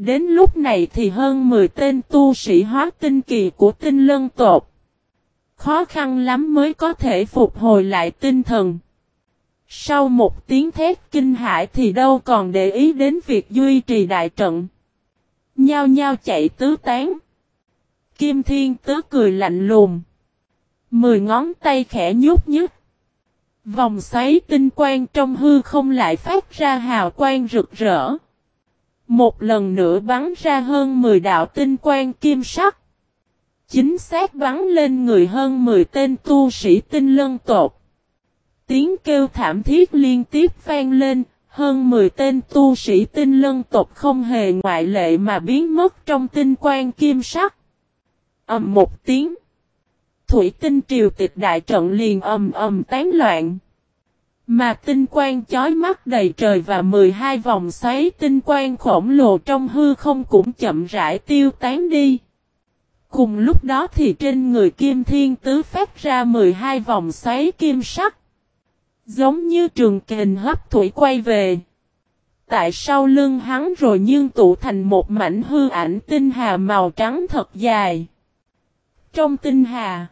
Đến lúc này thì hơn 10 tên tu sĩ hóa tinh kỳ của tinh lân tộc. Khó khăn lắm mới có thể phục hồi lại tinh thần. Sau một tiếng thét kinh hãi thì đâu còn để ý đến việc duy trì đại trận. Nhao nhao chạy tứ tán. Kim Thiên Tứ cười lạnh lùng. 10 ngón tay khẽ nhúc nhích. Vòng xoáy tinh quang trong hư không lại phát ra hào quang rực rỡ. Một lần nữa bắn ra hơn 10 đạo tinh quang kim sắc. Chính xác bắn lên người hơn 10 tên tu sĩ tinh lân tộc. Tiếng kêu thảm thiết liên tiếp vang lên, hơn 10 tên tu sĩ tinh lân tộc không hề ngoại lệ mà biến mất trong tinh quang kim sắc. Ầm một tiếng. Thủy tinh triều tịch đại trận liền ầm ầm tán loạn. Mà tinh quang chói mắt đầy trời và 12 vòng xoáy tinh quang khổng lồ trong hư không cũng chậm rãi tiêu tán đi. Cùng lúc đó thì trên người Kim Thiên Tứ phát ra 12 vòng xoáy kim sắc. Giống như trường kình hấp thủy quay về. Tại sau lưng hắn rồi nhưng tụ thành một mảnh hư ảnh tinh hà màu trắng thật dài. Trong tinh hà,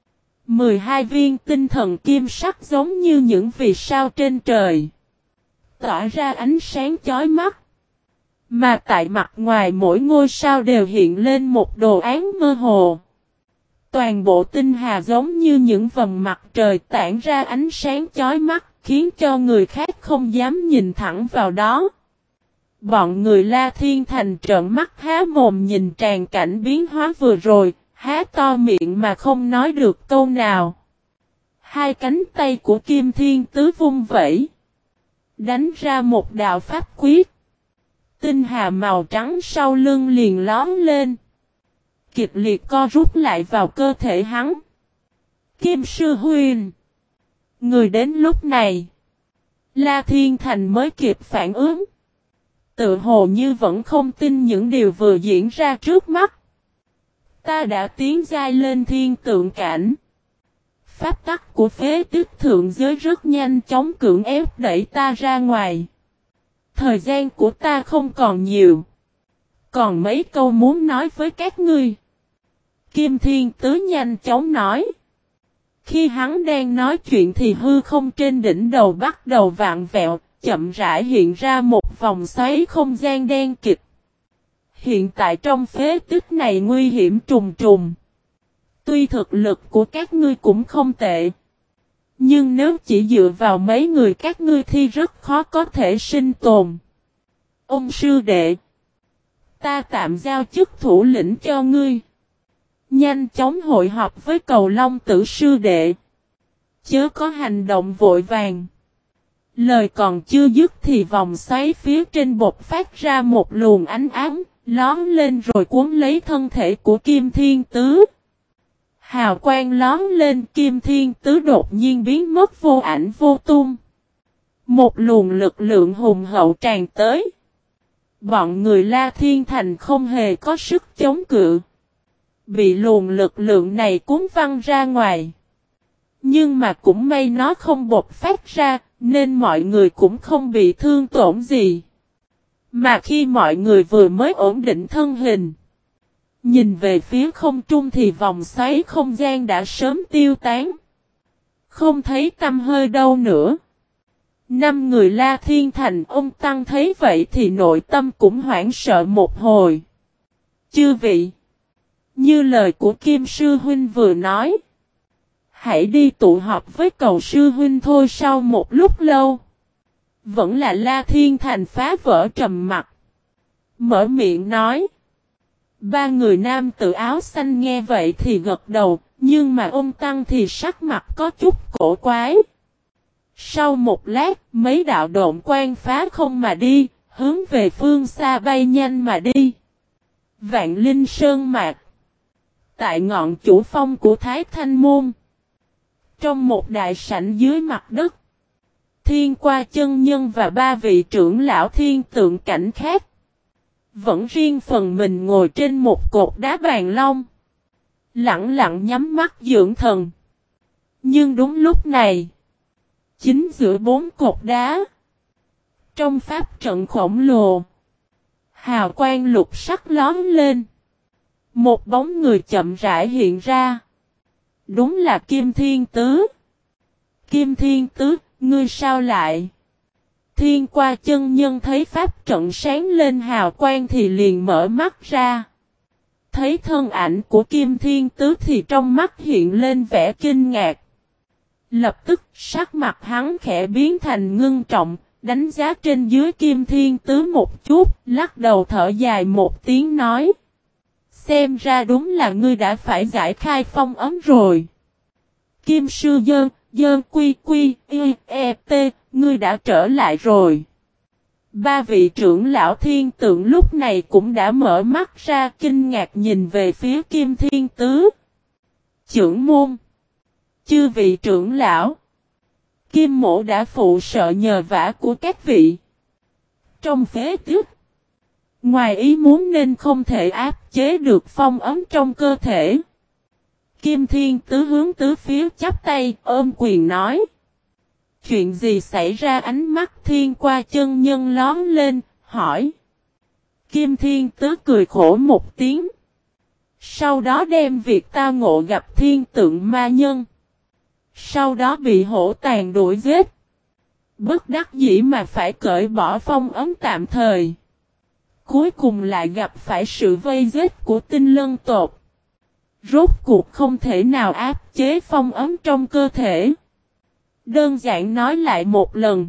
12 viên tinh thần kim sắc giống như những vì sao trên trời. Tỏa ra ánh sáng chói mắt. Mà tại mặt ngoài mỗi ngôi sao đều hiện lên một đồ án mơ hồ. Toàn bộ tinh hà giống như những vầng mặt trời tản ra ánh sáng chói mắt, khiến cho người khác không dám nhìn thẳng vào đó. Bọn người La Thiên Thành trợn mắt há mồm nhìn tràn cảnh biến hóa vừa rồi, há to miệng mà không nói được câu nào. Hai cánh tay của Kim Thiên Tứ vung vẩy, đánh ra một đạo pháp quyết. Tinh hà màu trắng sau lưng liền lóm lên, kịch liệt co rút lại vào cơ thể hắn. Kim Sư Huynh. Người đến lúc này, La Thiên Thành mới kịp phản ứng. Tự hồ như vẫn không tin những điều vừa diễn ra trước mắt. Ta đã tiến giai lên thiên tượng cảnh. Pháp tắc của phế tích thượng giới rất nhanh chóng cưỡng ép đẩy ta ra ngoài. Thời gian của ta không còn nhiều. Còn mấy câu muốn nói với các ngươi. Kim Thiên Tứ nhanh chóng nói. Khi hắn đang nói chuyện thì hư không trên đỉnh đầu bắt đầu vạn vẹo, chậm rãi hiện ra một vòng xoáy không gian đen kịt. Hiện tại trong phế tích này nguy hiểm trùng trùng. Tuy thực lực của các ngươi cũng không tệ. Nhưng nếu chỉ dựa vào mấy người các ngươi thì rất khó có thể sinh tồn. Ông sư đệ, ta tạm giao chức thủ lĩnh cho ngươi. Nhanh chóng hội họp với Cầu Long Tử sư đệ. Chớ có hành động vội vàng. Lời còn chưa dứt thì vòng xoáy phía trên bột phát ra một luồng ánh ám, lón lên rồi cuốn lấy thân thể của Kim Thiên Tứ. Hào quang lón lên, Kim Thiên Tứ đột nhiên biến mất vô ảnh vô tung. Một luồng lực lượng hùng hậu tràn tới. Bọn người La Thiên Thành không hề có sức chống cự. Bị luồng lực lượng này cuốn văng ra ngoài. Nhưng mà cũng may nó không bộc phát ra, nên mọi người cũng không bị thương tổn gì. Mà khi mọi người vừa mới ổn định thân hình, nhìn về phía không trung thì vòng xoáy không gian đã sớm tiêu tán. Không thấy tăm hơi đâu nữa. 5 người La Thiên Thành ông Tăng thấy vậy thì nội tâm cũng hoảng sợ một hồi. Chư vị, như lời của Kim Sư Huynh vừa nói, hãy đi tụ họp với Cầu Sư Huynh thôi. Sau một lúc lâu, vẫn là La Thiên Thành phá vỡ trầm mặc. Mở miệng nói. 3 người nam tự áo xanh nghe vậy thì gật đầu, nhưng mà ông Tăng thì sắc mặt có chút cổ quái. Sau một lát, mấy đạo độn quang phá không mà đi, hướng về phương xa bay nhanh mà đi. Vạn Linh Sơn Mạc. Tại ngọn chủ phong của Thái Thanh Môn. Trong một đại sảnh dưới mặt đất, Thiên Qua chân nhân và 3 vị trưởng lão thiên tượng cảnh khác vẫn riêng phần mình ngồi trên một cột đá bàn long, lặng lặng nhắm mắt dưỡng thần. Nhưng đúng lúc này, chính giữa 4 cột đá, trong pháp trận khổng lồ, Hào quang lục sắc lóe lên. Một bóng người chậm rãi hiện ra. Đúng là Kim Thiên Tứ. Kim Thiên Tứ, ngươi sao lại? Thiên Qua chân nhân thấy pháp trận sáng lên hào quang thì liền mở mắt ra. Thấy thân ảnh của Kim Thiên Tứ thì trong mắt hiện lên vẻ kinh ngạc. Lập tức sắc mặt hắn khẽ biến thành ngưng trọng, đánh giá trên dưới Kim Thiên Tứ một chút, lắc đầu thở dài một tiếng nói. Xem ra đúng là ngươi đã phải giải khai phong ấn rồi. Kim Sư Dơn Quy Quy, T, ngươi đã trở lại rồi. Ba vị trưởng lão thiên tượng lúc này cũng đã mở mắt ra kinh ngạc nhìn về phía Kim Thiên Tứ. Trưởng môn. Chư vị trưởng lão. Kim mỗ đã phụ sợ nhờ vả của các vị. Trong phế tích. Ngoài ý muốn nên không thể áp chế được phong ấn trong cơ thể. Kim Thiên Tứ hướng tứ phía chắp tay ôm quyền nói. Chuyện gì xảy ra? Ánh mắt Thiên Qua chân nhân lóm lên, hỏi. Kim Thiên Tứ cười khổ một tiếng. Sau đó đem việc ta ngộ gặp thiên tượng ma nhân. Sau đó bị hổ tàn đuổi giết. Bất đắc dĩ mà phải cởi bỏ phong ấn tạm thời. Cuối cùng lại gặp phải sự vây giết của Tinh Lân tộc. Rốt cuộc không thể nào áp chế phong ấn trong cơ thể. Đơn giản nói lại một lần.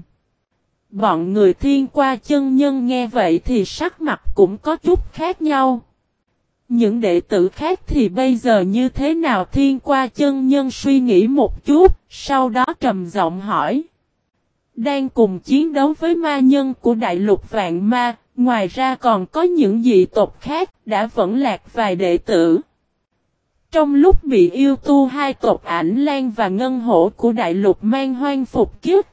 Bọn người Thiên Qua chân nhân nghe vậy thì sắc mặt cũng có chút khác nhau. Những đệ tử khác thì bây giờ như thế nào? Thiên Qua chân nhân suy nghĩ một chút, sau đó trầm giọng hỏi. Đang cùng chiến đấu với ma nhân của đại lục vạn ma, ngoài ra còn có những dị tộc khác, đã vẫn lạc vài đệ tử. Trong lúc bị yêu tu hai tộc Ảnh Lan và Ngân Hổ của đại lục mang hoang phục kiếp,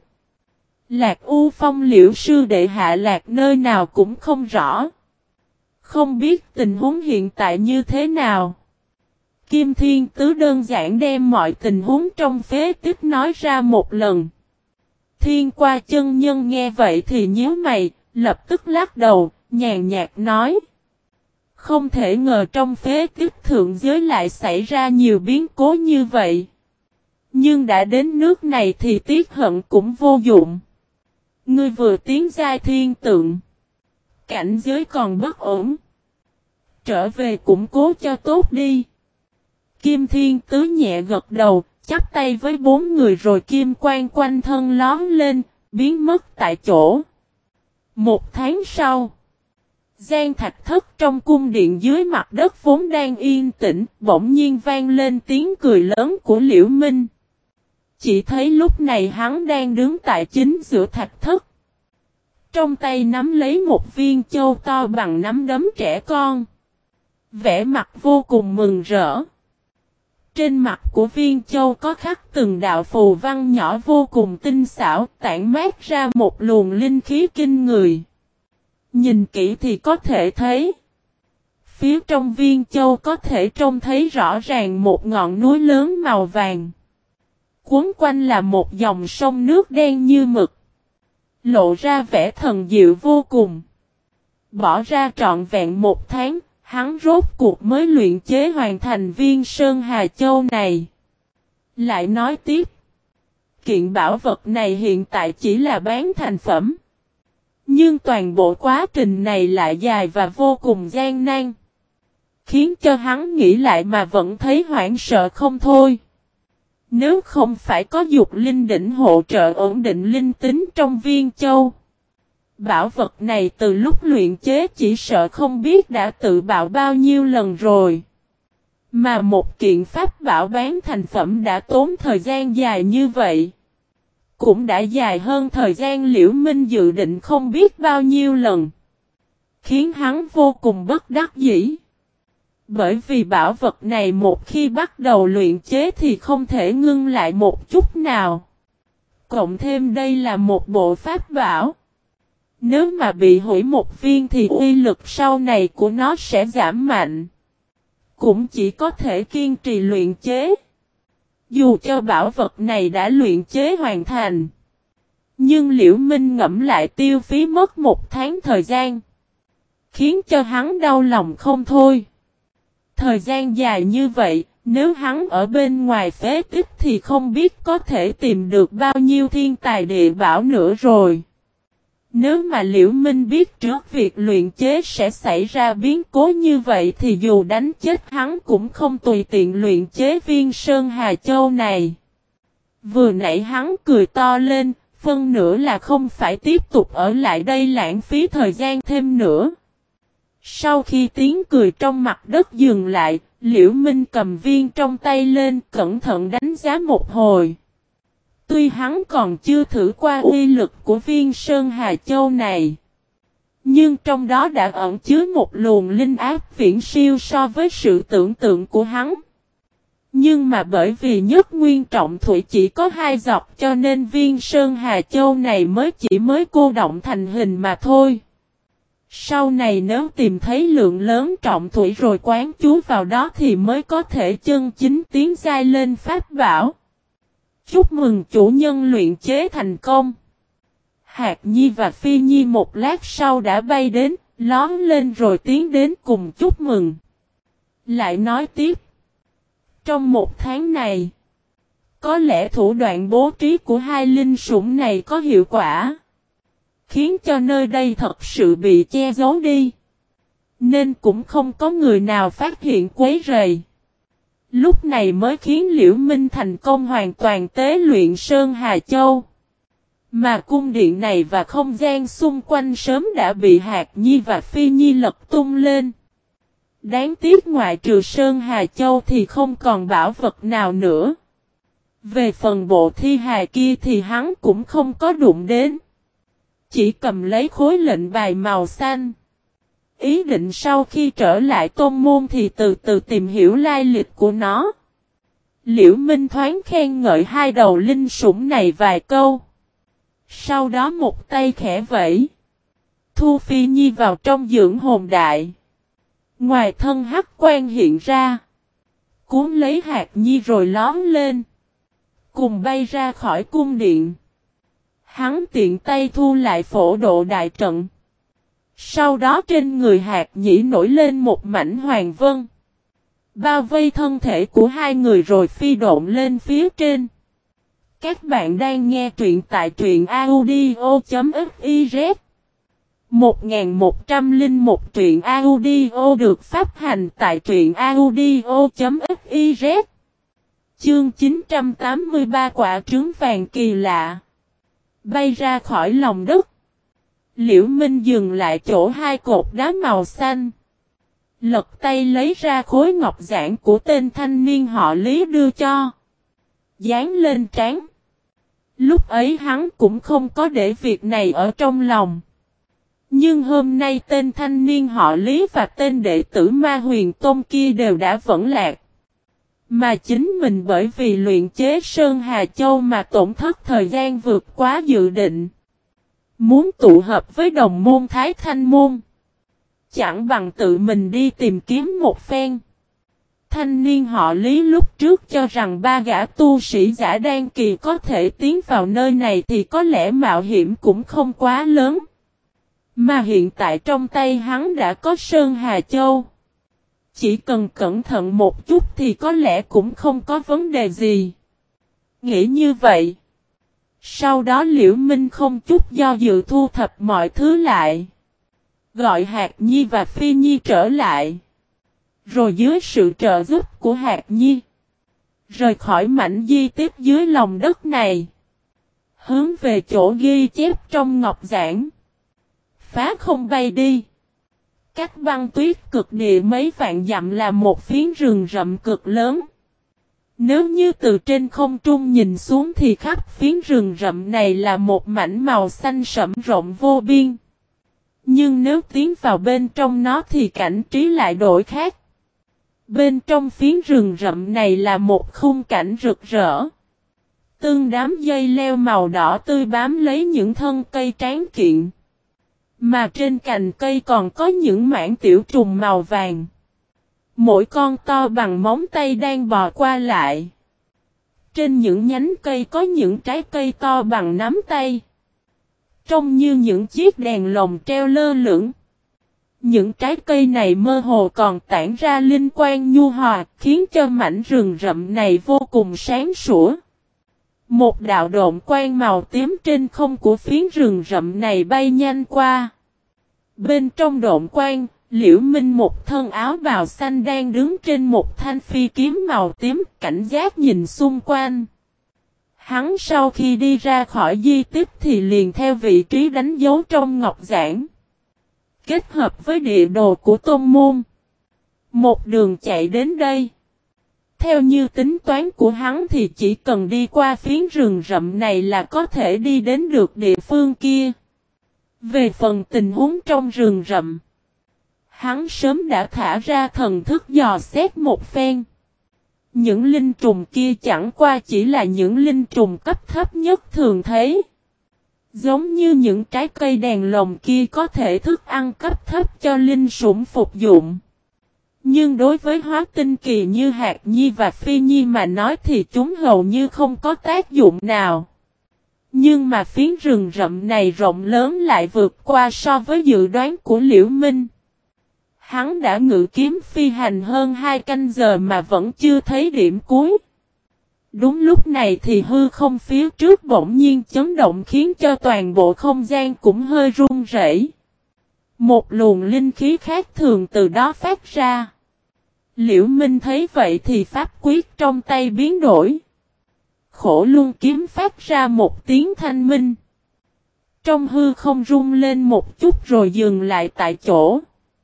Lạc U Phong Liễu sư đệ hạ lạc nơi nào cũng không rõ. Không biết tình huống hiện tại như thế nào. Kim Thiên Tứ đơn giản đem mọi tình huống trong phế tích nói ra một lần. Thiên Qua chân nhân nghe vậy thì nhíu mày, lập tức lắc đầu, nhàn nhạt nói. Không thể ngờ trong phế tích thượng giới lại xảy ra nhiều biến cố như vậy. Nhưng đã đến nước này thì tiếc hận cũng vô dụng. Ngươi vừa tiến giai thiên tượng. Cảnh giới còn bất ổn. Trở về củng cố cho tốt đi. Kim Thiên Tứ nhẹ gật đầu, chắp tay với bốn người rồi kim quang quanh thân lón lên, biến mất tại chỗ. Một tháng sau, gian thạch thất trong cung điện dưới mặt đất vốn đang yên tĩnh, bỗng nhiên vang lên tiếng cười lớn của Liễu Minh. Chỉ thấy lúc này hắn đang đứng tại chính giữa thạch thất. Trong tay nắm lấy một viên châu to bằng nắm đấm trẻ con. Vẻ mặt vô cùng mừng rỡ. Trên mặt của viên châu có khắc từng đạo phù văn nhỏ vô cùng tinh xảo, tản mát ra một luồng linh khí kinh người. Nhìn kỹ thì có thể thấy. Phía trong viên châu có thể trông thấy rõ ràng một ngọn núi lớn màu vàng. Cuốn quanh là một dòng sông nước đen như mực. Lộ ra vẻ thần diệu vô cùng. Bỏ ra trọn vẹn một tháng, hắn rốt cuộc mới luyện chế hoàn thành viên Sơn Hà Châu này. Lại nói tiếp. Kiện bảo vật này hiện tại chỉ là bán thành phẩm. Nhưng toàn bộ quá trình này lại dài và vô cùng gian nan. Khiến cho hắn nghĩ lại mà vẫn thấy hoảng sợ không thôi. Nếu không phải có dục linh đỉnh hỗ trợ ổn định linh tính trong viên châu. Bảo vật này từ lúc luyện chế chỉ sợ không biết đã tự bạo bao nhiêu lần rồi. Mà một kiện pháp bảo bán thành phẩm đã tốn thời gian dài như vậy. Cũng đã dài hơn thời gian Liễu Minh dự định không biết bao nhiêu lần. Khiến hắn vô cùng bất đắc dĩ. Bởi vì bảo vật này một khi bắt đầu luyện chế thì không thể ngưng lại một chút nào. Cộng thêm đây là một bộ pháp bảo. Nếu mà bị hủy một viên thì uy lực sau này của nó sẽ giảm mạnh. Cũng chỉ có thể kiên trì luyện chế. Dù cho bảo vật này đã luyện chế hoàn thành. Nhưng Liễu Minh ngẫm lại tiêu phí mất một tháng thời gian. khiến cho hắn đau lòng không thôi. Thời gian dài như vậy, nếu hắn ở bên ngoài phế tích thì không biết có thể tìm được bao nhiêu thiên tài địa bảo nữa rồi. Nếu mà Liễu Minh biết trước việc luyện chế sẽ xảy ra biến cố như vậy thì dù đánh chết hắn cũng không tùy tiện luyện chế viên Sơn Hà Châu này. Vừa nãy hắn cười to lên, phân nửa là không phải tiếp tục ở lại đây lãng phí thời gian thêm nữa. Sau khi tiếng cười trong mặt đất dừng lại, Liễu Minh cầm viên trong tay lên cẩn thận đánh giá một hồi. Tuy hắn còn chưa thử qua uy lực của viên Sơn Hà Châu này, nhưng trong đó đã ẩn chứa một luồng linh áp viễn siêu so với sự tưởng tượng của hắn. Nhưng mà bởi vì nhất nguyên trọng thủy chỉ có 2 giọt cho nên viên Sơn Hà Châu này mới cô động thành hình mà thôi. Sau này nếu tìm thấy lượng lớn trọng thủy rồi quán chú vào đó thì mới có thể chân chính tiến giai lên pháp bảo. Chúc mừng chủ nhân luyện chế thành công. Hạc Nhi và Phi Nhi một lát sau đã bay đến, lón lên rồi tiến đến cùng chúc mừng. Lại nói tiếp. Trong 1 tháng này, có lẽ thủ đoạn bố trí của 2 linh sủng này có hiệu quả, khiến cho nơi đây thật sự bị che giấu đi, nên cũng không có người nào phát hiện quấy rầy. Lúc này mới khiến Liễu Minh thành công hoàn toàn tế luyện Sơn Hà Châu. Mà cung điện này và không gian xung quanh sớm đã bị Hạc Nhi và Phi Nhi lật tung lên. Đáng tiếc ngoại trừ Sơn Hà Châu thì không còn bảo vật nào nữa. Về phần bộ thi hài kia thì hắn cũng không có đụng đến. Chỉ cầm lấy khối lệnh bài màu xanh. Ý định sau khi trở lại tôn môn thì từ từ tìm hiểu lai lịch của nó. Liễu Minh thoáng khen ngợi 2 đầu linh sủng này vài câu. Sau đó một tay khẽ vẫy, thu Phi Nhi vào trong dưỡng hồn đại. Ngoài thân hắc quang hiện ra, cuốn lấy Hạc Nhi rồi lón lên, cùng bay ra khỏi cung điện. Hắn tiện tay thu lại phổ độ đại trận. Sau đó trên người Hạc Nhĩ nổi lên một mảnh hoàng vân, bao vây thân thể của 2 người rồi phi độn lên phía trên. Các bạn đang nghe truyện tại truyện audio.fiz 1101 truyện audio được phát hành tại truyện audio.fiz. Chương 983 quả trứng vàng kỳ lạ. Bay ra khỏi lòng đất, Liễu Minh dừng lại chỗ 2 cột đá màu xanh. Lật tay lấy ra khối ngọc giản của tên thanh niên họ Lý đưa cho, dán lên trán. Lúc ấy hắn cũng không có để việc này ở trong lòng. Nhưng hôm nay tên thanh niên họ Lý và tên đệ tử Ma Huyền Tôn kia đều đã vẫn lạc. Mà chính mình bởi vì luyện chế Sơn Hà Châu mà tổn thất thời gian vượt quá dự định. Muốn tụ hợp với đồng môn Thái Thanh Môn, chẳng bằng tự mình đi tìm kiếm một phen. Thanh niên họ Lý lúc trước cho rằng 3 gã tu sĩ giả đan kỳ có thể tiến vào nơi này thì có lẽ mạo hiểm cũng không quá lớn. Mà hiện tại trong tay hắn đã có Sơn Hà Châu. Chỉ cần cẩn thận một chút thì có lẽ cũng không có vấn đề gì. Nghĩ như vậy. Sau đó Liễu Minh không chút do dự thu thập mọi thứ lại. Gọi Hạc Nhi và Phi Nhi trở lại. Rồi dưới sự trợ giúp của Hạc Nhi, rời khỏi mảnh di tích dưới lòng đất này, hướng về chỗ ghi chép trong ngọc giản. Phá không bay đi. Cách băng tuyết cực địa mấy vạn dặm là một phiến rừng rậm cực lớn. Nếu như từ trên không trung nhìn xuống thì khắp phiến rừng rậm này là một mảnh màu xanh sẫm rộng vô biên. Nhưng nếu tiến vào bên trong nó thì cảnh trí lại đổi khác. Bên trong phiến rừng rậm này là một khung cảnh rực rỡ. Từng đám dây leo màu đỏ tươi bám lấy những thân cây tráng kiện. Mà trên cành cây còn có những mảng tiểu trùng màu vàng. Mỗi con to bằng móng tay đang bò qua lại. Trên những nhánh cây có những trái cây to bằng nắm tay, trông như những chiếc đèn lồng treo lơ lửng. Những trái cây này mơ hồ còn tản ra linh quang nhu hòa, khiến cho mảnh rừng rậm này vô cùng sáng sủa. Một đạo độn quang màu tím trên không của phiến rừng rậm này bay nhanh qua. Bên trong độn quang, Liễu Minh một thân áo bào xanh đang đứng trên một thanh phi kiếm màu tím, cảnh giác nhìn xung quanh. Hắn sau khi đi ra khỏi di tích thì liền theo vị trí đánh dấu trong ngọc giản. Kết hợp với địa đồ của tôn môn. Một đường chạy đến đây. Theo như tính toán của hắn thì chỉ cần đi qua phiến rừng rậm này là có thể đi đến được địa phương kia. Về phần tình huống trong rừng rậm, hắn sớm đã thả ra thần thức dò xét một phen. Những linh trùng kia chẳng qua chỉ là những linh trùng cấp thấp nhất thường thấy. Giống như những trái cây đèn lồng kia có thể thức ăn cấp thấp cho linh sủng phục dụng. Nhưng đối với hóa tinh kỳ như hạt nhi và phi nhi mà nói thì chúng hầu như không có tác dụng nào. Nhưng mà phiến rừng rậm này rộng lớn lại vượt qua so với dự đoán của Liễu Minh. Hắn đã ngự kiếm phi hành hơn 2 canh giờ mà vẫn chưa thấy điểm cuối. Đúng lúc này thì hư không phía trước bỗng nhiên chấn động khiến cho toàn bộ không gian cũng hơi run rẩy. Một luồng linh khí khác thường từ đó phát ra. Liễu Minh thấy vậy thì pháp quyết trong tay biến đổi. Khổ luân kiếm phát ra một tiếng thanh minh. Trong hư không rung lên một chút rồi dừng lại tại chỗ.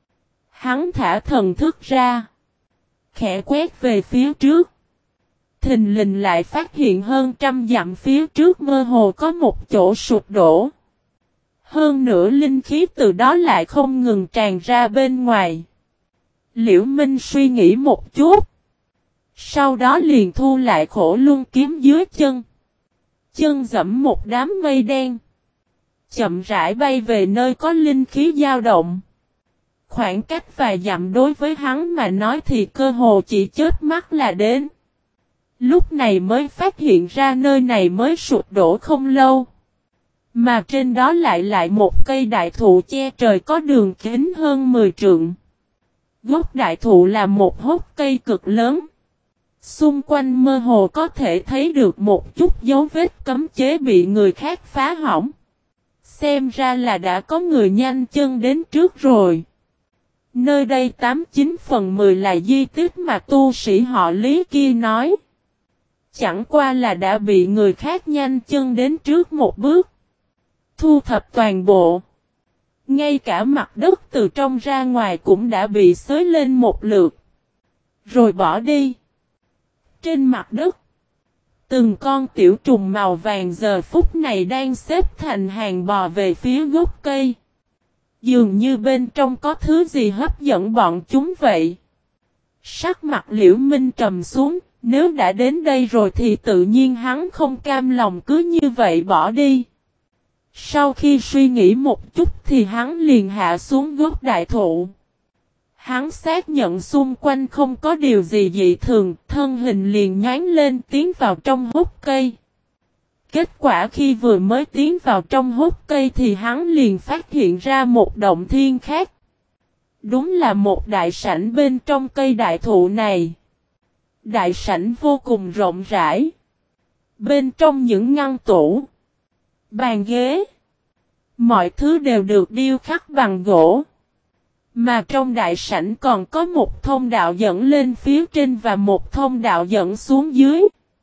Hắn thả thần thức ra. Khẽ quét về phía trước. Thình lình lại phát hiện hơn 100 dặm phía trước mơ hồ có một chỗ sụp đổ. Hơn nữa linh khí từ đó lại không ngừng tràn ra bên ngoài. Liễu Minh suy nghĩ một chút. Sau đó liền thu lại khổ luân kiếm dưới chân. Chân dẫm một đám mây đen. Chậm rãi bay về nơi có linh khí dao động. Khoảng cách vài dặm đối với hắn mà nói thì cơ hồ chỉ chớp mắt là đến. Lúc này mới phát hiện ra nơi này mới sụp đổ không lâu. Mà trên đó lại một cây đại thụ che trời có đường kính hơn 10 trượng. Gốc đại thụ là một hốc cây cực lớn. Xung quanh mơ hồ có thể thấy được một chút dấu vết cấm chế bị người khác phá hỏng. Xem ra là đã có người nhanh chân đến trước rồi. Nơi đây 89 phần 10 là di tích mà tu sĩ họ Lý kia nói. Chẳng qua là đã bị người khác nhanh chân đến trước một bước. Thu thập toàn bộ. Ngay cả mặt đất từ trong ra ngoài cũng đã bị xới lên một lượt. Rồi bỏ đi. Trên mặt đất. Từng con tiểu trùng màu vàng giờ phút này đang xếp thành hàng bò về phía gốc cây. Dường như bên trong có thứ gì hấp dẫn bọn chúng vậy. Sắc mặt Liễu Minh trầm xuống. Nếu đã đến đây rồi thì tự nhiên hắn không cam lòng cứ như vậy bỏ đi. Sau khi suy nghĩ một chút thì hắn liền hạ xuống gốc đại thụ. Hắn xác nhận xung quanh không có điều gì dị thường, thân hình liền nhoáng lên tiến vào trong hốc cây. Kết quả khi vừa mới tiến vào trong hốc cây thì hắn liền phát hiện ra một động thiên khác. Đúng là một đại sảnh bên trong cây đại thụ này. Đại sảnh vô cùng rộng rãi. Bên trong những ngăn tủ, bàn ghế, mọi thứ đều được điêu khắc bằng gỗ. Mà trong đại sảnh còn có một thông đạo dẫn lên phía trên và một thông đạo dẫn xuống dưới.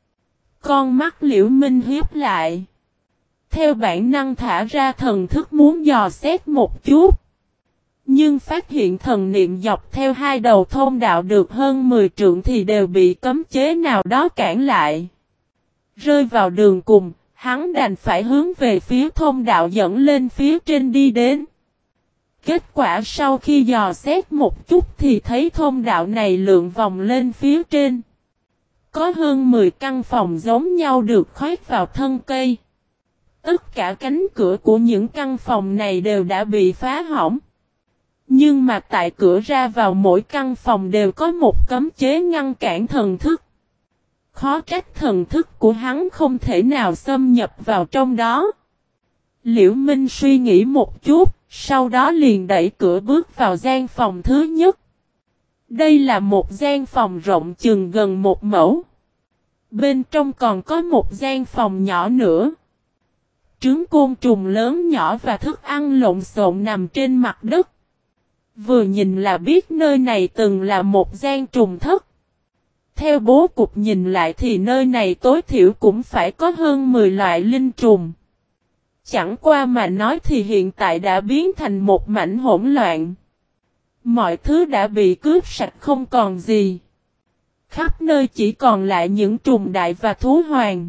Con mắt Liễu Minh hiếp lại. Theo bản năng thả ra thần thức muốn dò xét một chút. Nhưng phát hiện thần niệm dọc theo hai đầu thông đạo được hơn 10 trượng thì đều bị cấm chế nào đó cản lại. Rơi vào đường cùng, hắn đành phải hướng về phía thông đạo dẫn lên phía trên đi đến. Kết quả sau khi dò xét một chút thì thấy thông đạo này lượn vòng lên phía trên. Có hơn 10 căn phòng giống nhau được khoét vào thân cây. Tất cả cánh cửa của những căn phòng này đều đã bị phá hỏng. Nhưng mà tại cửa ra vào mỗi căn phòng đều có một cấm chế ngăn cản thần thức. Khó trách thần thức của hắn không thể nào xâm nhập vào trong đó. Liễu Minh suy nghĩ một chút, Sau đó liền đẩy cửa bước vào gian phòng thứ nhất. Đây là một gian phòng rộng chừng gần 1 mẫu. Bên trong còn có một gian phòng nhỏ nữa. Trứng côn trùng lớn nhỏ và thức ăn lộn xộn nằm trên mặt đất. Vừa nhìn là biết nơi này từng là một gian trùng thất. Theo bố cục nhìn lại thì nơi này tối thiểu cũng phải có hơn 10 loại linh trùng. Chẳng qua mà nói thì hiện tại đã biến thành một mảnh hỗn loạn. Mọi thứ đã bị cướp sạch không còn gì. Khắp nơi chỉ còn lại những trùng đại và thú hoàng.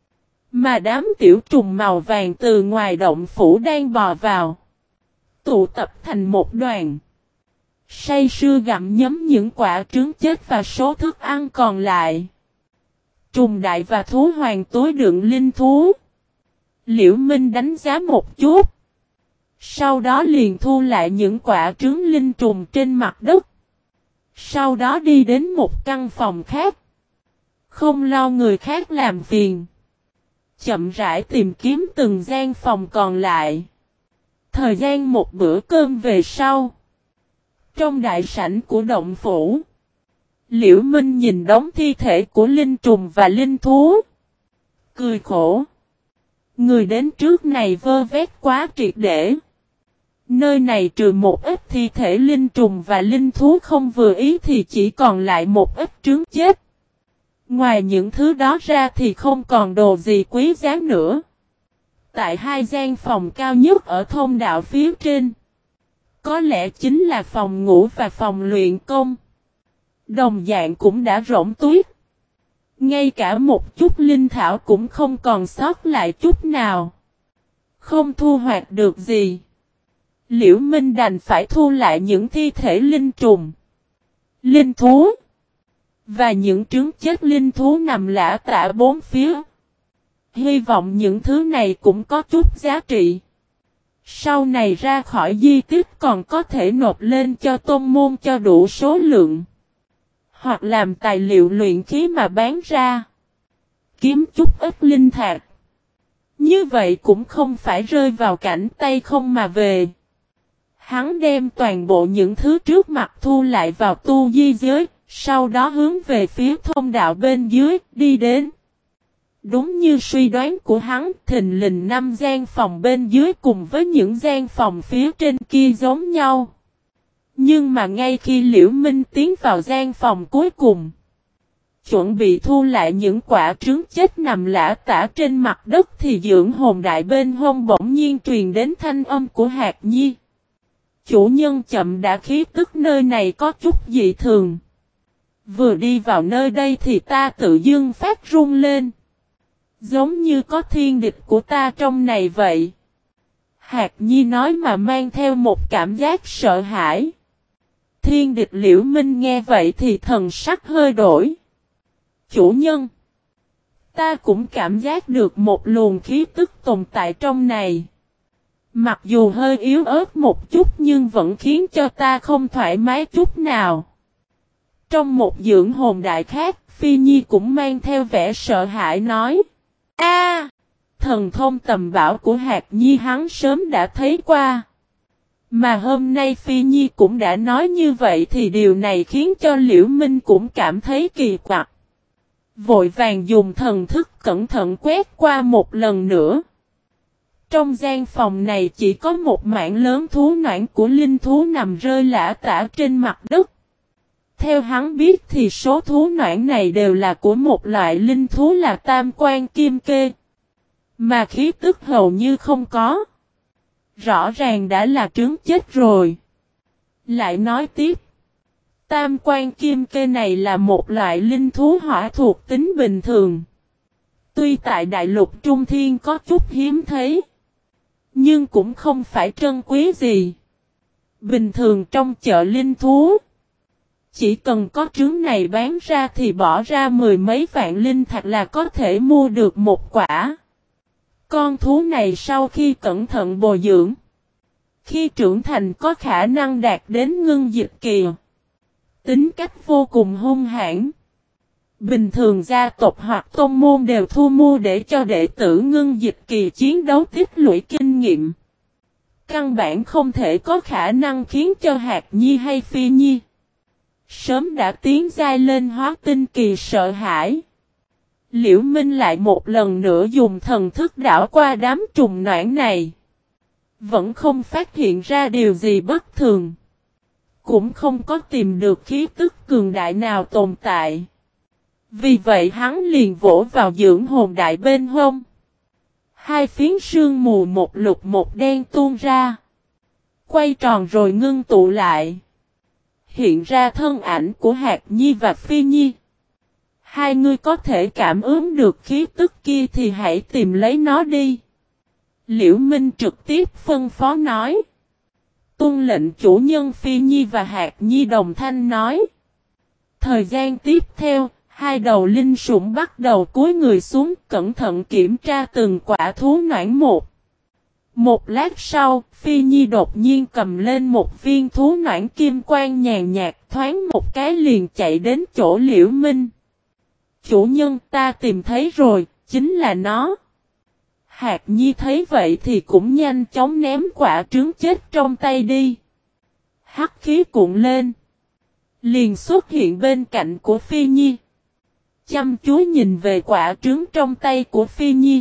Mà đám tiểu trùng màu vàng từ ngoài động phủ đang bò vào. Tụ tập thành một đoàn. Say sưa gặm nhấm những quả trứng chết và số thức ăn còn lại. Trùng đại và thú hoàng túi đựng linh thú. Liễu Minh đánh giá một chút. Sau đó liền thu lại những quả trứng linh trùng trên mặt đất. Sau đó đi đến một căn phòng khác. Không lo người khác làm phiền. Chậm rãi tìm kiếm từng gian phòng còn lại. Thời gian một bữa cơm về sau. Trong đại sảnh của động phủ. Liễu Minh nhìn đống thi thể của linh trùng và linh thú. Cười khổ. Người đến trước này vơ vét quá triệt để. Nơi này trừ một ít thi thể linh trùng và linh thú không vừa ý thì chỉ còn lại một ít trứng chết. Ngoài những thứ đó ra thì không còn đồ gì quý giá nữa. Tại hai gian phòng cao nhất ở thôn đạo phía trên. Có lẽ chính là phòng ngủ và phòng luyện công. Đồng dạng cũng đã rỗng tuếch. Ngay cả một chút linh thảo cũng không còn sót lại chút nào. Không thu hoạch được gì. Liễu Minh đành phải thu lại những thi thể linh trùng, linh thú và những trứng chết linh thú nằm lả tả bốn phía. Hy vọng những thứ này cũng có chút giá trị. Sau này ra khỏi di tích còn có thể nộp lên cho tôn môn cho đủ số lượng. Hoặc làm tài liệu luyện khí mà bán ra. Kiếm chút ít linh thạch. Như vậy cũng không phải rơi vào cảnh tay không mà về. Hắn đem toàn bộ những thứ trước mặt thu lại vào tu di giới, sau đó hướng về phía thông đạo bên dưới, đi đến. Đúng như suy đoán của hắn, thình lình 5 gian phòng bên dưới cùng với những gian phòng phía trên kia giống nhau. Nhưng mà ngay khi Liễu Minh tiến vào gian phòng cuối cùng, chuẩn bị thu lại những quả trứng chết nằm lả tả trên mặt đất thì dưỡng hồn đại bên hông bỗng nhiên truyền đến thanh âm của Hạc Nhi. Chủ nhân chậm đã, khí tức nơi này có chút dị thường. Vừa đi vào nơi đây thì ta tự dưng phát run lên. Giống như có thiên địch của ta trong này vậy. Hạc Nhi nói mà mang theo một cảm giác sợ hãi. Thiên địch Liễu Minh nghe vậy thì thần sắc hơi đổi. Chủ nhân. Ta cũng cảm giác được một luồng khí tức tồn tại trong này. Mặc dù hơi yếu ớt một chút nhưng vẫn khiến cho ta không thoải mái chút nào. Trong một dưỡng hồn đại khác, Phi Nhi cũng mang theo vẻ sợ hãi nói. Thần thông tầm bảo của Hạc Nhi hắn sớm đã thấy qua. Mà hôm nay Phi Nhi cũng đã nói như vậy thì điều này khiến cho Liễu Minh cũng cảm thấy kỳ quặc. Vội vàng dùng thần thức cẩn thận quét qua một lần nữa. Trong gian phòng này chỉ có một mảng lớn thú noãn của linh thú nằm rơi lả tả trên mặt đất. Theo hắn biết thì số thú noãn này đều là của một loại linh thú là tam quan kim kê. Mà khí tức hầu như không có. Rõ ràng đã là trứng chết rồi. Lại nói tiếp. Tam quan kim kê này là một loại linh thú hỏa thuộc tính bình thường. Tuy tại đại lục Trung Thiên có chút hiếm thấy. Nhưng cũng không phải trân quý gì. Bình thường trong chợ linh thú. Chỉ cần có trứng này bán ra thì bỏ ra 10 mấy vạn linh thạch là có thể mua được một quả. Con thú này sau khi cẩn thận bồi dưỡng. Khi trưởng thành có khả năng đạt đến ngưng dịch kỳ. Tính cách vô cùng hung hãn. Bình thường gia tộc hoặc tôn môn đều thu mua để cho đệ tử ngưng dịch kỳ chiến đấu tích lũy kinh nghiệm. Căn bản không thể có khả năng khiến cho Hạt Nhi hay Phi Nhi sớm đã tiến giai lên hóa tinh kỳ sợ hãi. Liễu Minh lại một lần nữa dùng thần thức đảo qua đám trùng noãn này. Vẫn không phát hiện ra điều gì bất thường. Cũng không có tìm được khí tức cường đại nào tồn tại. Vì vậy hắn liền vỗ vào dưỡng hồn đại bên hông. Hai phiến sương mù một lục một đen tuôn ra. Quay tròn rồi ngưng tụ lại. Hiện ra thân ảnh của Hạt Nhi và Phi Nhi. Hai ngươi có thể cảm ứng được khí tức kia thì hãy tìm lấy nó đi. Liễu Minh trực tiếp phân phó nói. Tuân lệnh chủ nhân. Phi Nhi và Hạt Nhi đồng thanh nói. Thời gian tiếp theo, hai đầu linh sủng bắt đầu cúi người xuống cẩn thận kiểm tra từng quả thú noãn một. Một lát sau, Phi Nhi đột nhiên cầm lên một viên thú noãn kim quang nhàn nhạt thoáng một cái liền chạy đến chỗ Liễu Minh. Chủ nhân ta tìm thấy rồi, chính là nó. Hạt Nhi thấy vậy thì cũng nhanh chóng ném quả trứng chết trong tay đi. Hắc khí cuộn lên. Liền xuất hiện bên cạnh của Phi Nhi. Chăm chú nhìn về quả trứng trong tay của Phi Nhi.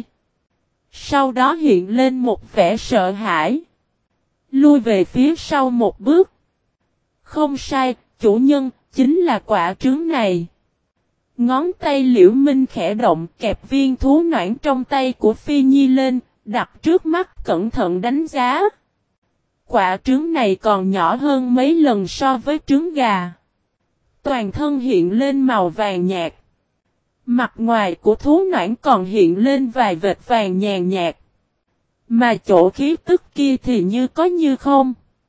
Sau đó hiện lên một vẻ sợ hãi. Lui về phía sau một bước. Không sai, chủ nhân, chính là quả trứng này. Ngón tay Liễu Minh khẽ động kẹp viên thú noãn trong tay của Phi Nhi lên, đặt trước mắt cẩn thận đánh giá. Quả trứng này còn nhỏ hơn mấy lần so với trứng gà. Toàn thân hiện lên màu vàng nhạt. Mặt ngoài của thú noãn còn hiện lên vài vệt vàng nhàn nhạt. Mà chỗ khí tức kia thì như có như không.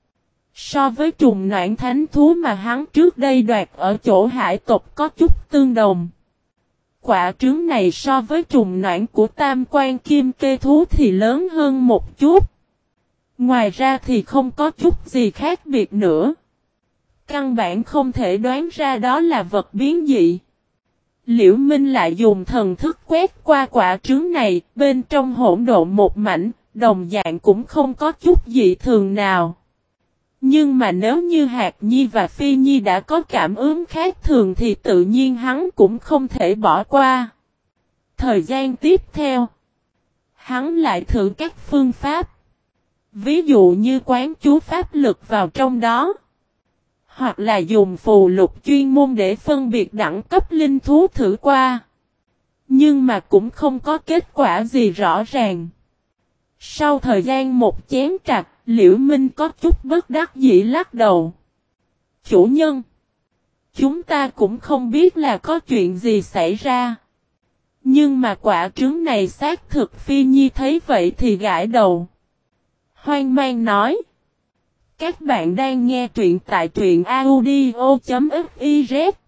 So với trùng noãn thánh thú mà hắn trước đây đoạt ở chỗ hải tộc có chút tương đồng. Quả trứng này so với trùng noãn của tam quan kim kê thú thì lớn hơn một chút. Ngoài ra thì không có chút gì khác biệt nữa. Căn bản không thể đoán ra đó là vật biến dị. Liễu Minh lại dùng thần thức quét qua quả trứng này, bên trong hỗn độn một mảnh, đồng dạng cũng không có chút dị thường nào. Nhưng mà nếu như Hạt Nhi và Phi Nhi đã có cảm ứng khác thường thì tự nhiên hắn cũng không thể bỏ qua. Thời gian tiếp theo, hắn lại thử các phương pháp. Ví dụ như quán chú pháp lực vào trong đó. Hoặc là dùng phù lục chuyên môn để phân biệt đẳng cấp linh thú thử qua. Nhưng mà cũng không có kết quả gì rõ ràng. Sau thời gian một chén trà, Liễu Minh có chút bất đắc dĩ lắc đầu. Chủ nhân, chúng ta cũng không biết là có chuyện gì xảy ra. Nhưng mà quả trứng này xác thực. Phi Nhi thấy vậy thì gãi đầu. Hoang mang nói. Các bạn đang nghe truyện tại truyện audio.fiz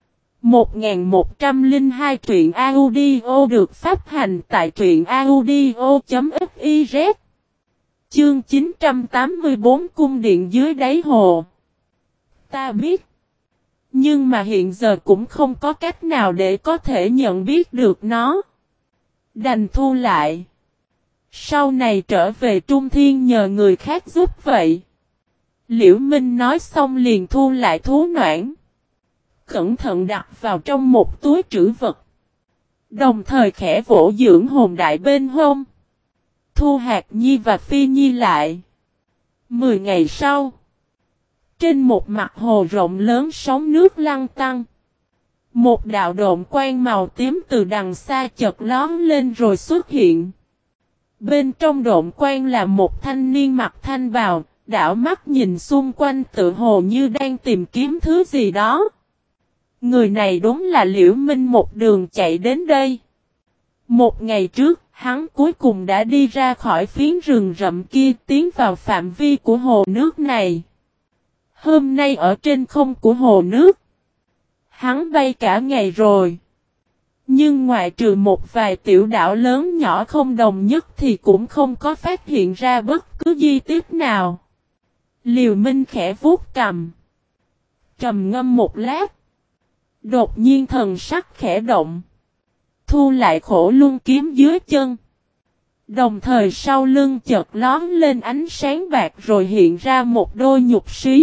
1102 truyện audio được phát hành tại truyện audio.fiz. Chương 984 cung điện dưới đáy hồ. Ta biết. Nhưng mà hiện giờ cũng không có cách nào để có thể nhận biết được nó. Đành thu lại. Sau này trở về Trung Thiên nhờ người khác giúp vậy. Liễu Minh nói xong liền thu lại thú noãn. Cẩn thận đặt vào trong một túi trữ vật. Đồng thời khẽ vỗ dưỡng hồn đại bên hông. Thu Hạt Nhi và Phi Nhi lại. 10 ngày sau. Trên một mặt hồ rộng lớn sóng nước lăn tăn. Một đạo độn quang màu tím từ đằng xa chợt lóm lên rồi xuất hiện. Bên trong độn quang là một thanh niên mặc thanh bào. Đảo mắt nhìn xung quanh tự hồ như đang tìm kiếm thứ gì đó. Người này đúng là Liễu Minh một đường chạy đến đây. Một ngày trước, hắn cuối cùng đã đi ra khỏi phiến rừng rậm kia tiến vào phạm vi của hồ nước này. Hôm nay ở trên không của hồ nước, hắn bay cả ngày rồi. Nhưng ngoại trừ một vài tiểu đảo lớn nhỏ không đồng nhất thì cũng không có phát hiện ra bất cứ di tích nào. Liễu Minh khẽ vuốt cằm. Trầm ngâm một lát. Đột nhiên thần sắc khẽ động. Thu lại khổ luân kiếm dưới chân. Đồng thời sau lưng chợt lóe lên ánh sáng bạc rồi hiện ra một đôi nhục xí.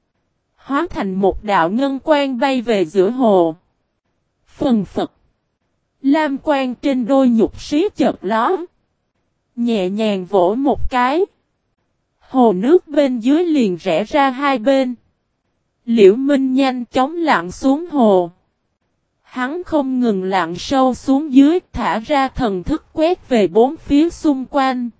Hóa thành một đạo ngân quang bay về giữa hồ. Phần phật. Lam quang trên đôi nhục xí chợt lóe. Nhẹ nhàng vỗ một cái. Hồ nước bên dưới liền rẽ ra hai bên. Liễu Minh nhanh chóng lặn xuống hồ. Hắn không ngừng lặn sâu xuống dưới, thả ra thần thức quét về bốn phía xung quanh.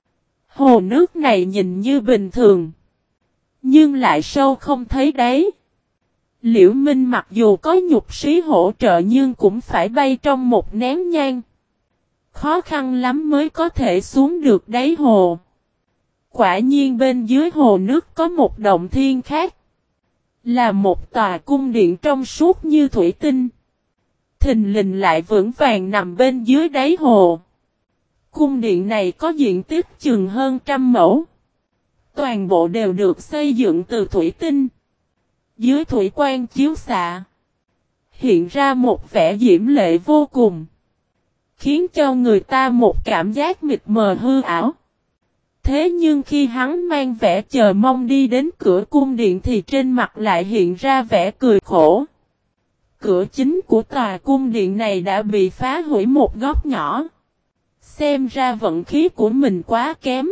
Hồ nước này nhìn như bình thường, nhưng lại sâu không thấy đáy. Liễu Minh mặc dù có nhục sĩ hỗ trợ nhưng cũng phải bay trong một nén nhang. Khó khăn lắm mới có thể xuống được đáy hồ. Quả nhiên bên dưới hồ nước có một động thiên khác. Là một tòa cung điện trong suốt như thủy tinh. Thình lình lại vững vàng nằm bên dưới đáy hồ. Cung điện này có diện tích chừng hơn 100 mẫu. Toàn bộ đều được xây dựng từ thủy tinh. Dưới thủy quang chiếu xạ, hiện ra một vẻ diễm lệ vô cùng, khiến cho người ta một cảm giác mịt mờ hư ảo. Thế nhưng khi hắn mang vẻ chờ mong đi đến cửa cung điện thì trên mặt lại hiện ra vẻ cười khổ. Cửa chính của tòa cung điện này đã bị phá hủy một góc nhỏ. Xem ra vận khí của mình quá kém.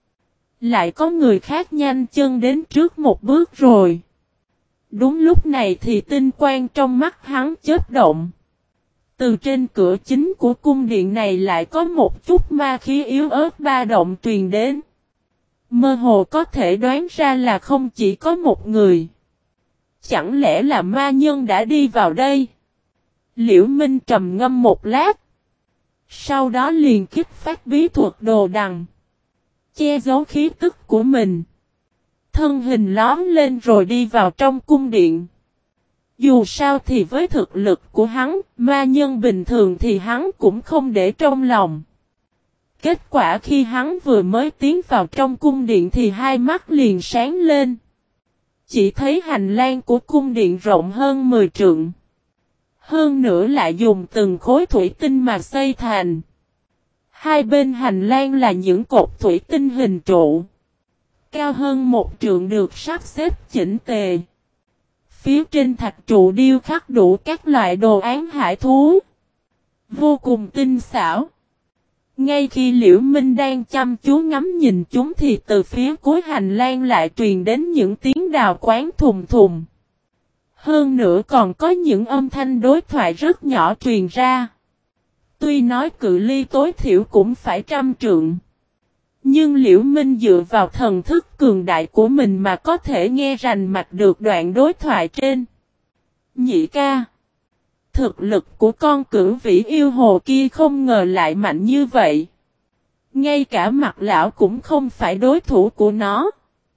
Lại có người khác nhanh chân đến trước một bước rồi. Đúng lúc này thì tinh quang trong mắt hắn chớp động. Từ trên cửa chính của cung điện này lại có một chút ma khí yếu ớt ba động truyền đến. Mơ hồ có thể đoán ra là không chỉ có một người. Chẳng lẽ là ma nhân đã đi vào đây? Liễu Minh trầm ngâm một lát. Sau đó liền kích phát bí thuật đồ đằng. Che giấu khí tức của mình. Thân hình lóm lên rồi đi vào trong cung điện. Dù sao thì với thực lực của hắn, ma nhân bình thường thì hắn cũng không để trong lòng. Kết quả khi hắn vừa mới tiến vào trong cung điện thì hai mắt liền sáng lên. Chỉ thấy hành lang của cung điện rộng hơn 10 trượng. Hơn nữa lại dùng từng khối thủy tinh mà xây thành. Hai bên hành lang là những cột thủy tinh hình trụ. Cao hơn 1 trượng được sắp xếp chỉnh tề. Phía trên thạch trụ điêu khắc đủ các loại đồ án hải thú. Vô cùng tinh xảo. Ngay khi Liễu Minh đang chăm chú ngắm nhìn chúng thì từ phía cuối hành lang lại truyền đến những tiếng đào quán thùng thùng. Hơn nữa còn có những âm thanh đối thoại rất nhỏ truyền ra. Tuy nói cự ly tối thiểu cũng phải 100 trượng. Nhưng Liễu Minh dựa vào thần thức cường đại của mình mà có thể nghe rành mạch được đoạn đối thoại trên. Nhị ca. Thực lực của con cửu vĩ yêu hồ kia không ngờ lại mạnh như vậy. Ngay cả mặt lão cũng không phải đối thủ của nó.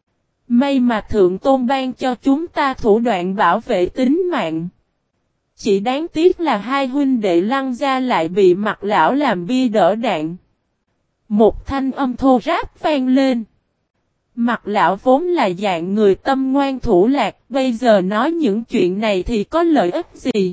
May mà Thượng Tôn ban cho chúng ta thủ đoạn bảo vệ tính mạng. Chỉ đáng tiếc là hai huynh đệ Lăng gia lại bị mặt lão làm bia đỡ đạn. Một thanh âm thô ráp vang lên. Mặt lão vốn là dạng người tâm ngoan thủ lạc, bây giờ nói những chuyện này thì có lợi ích gì?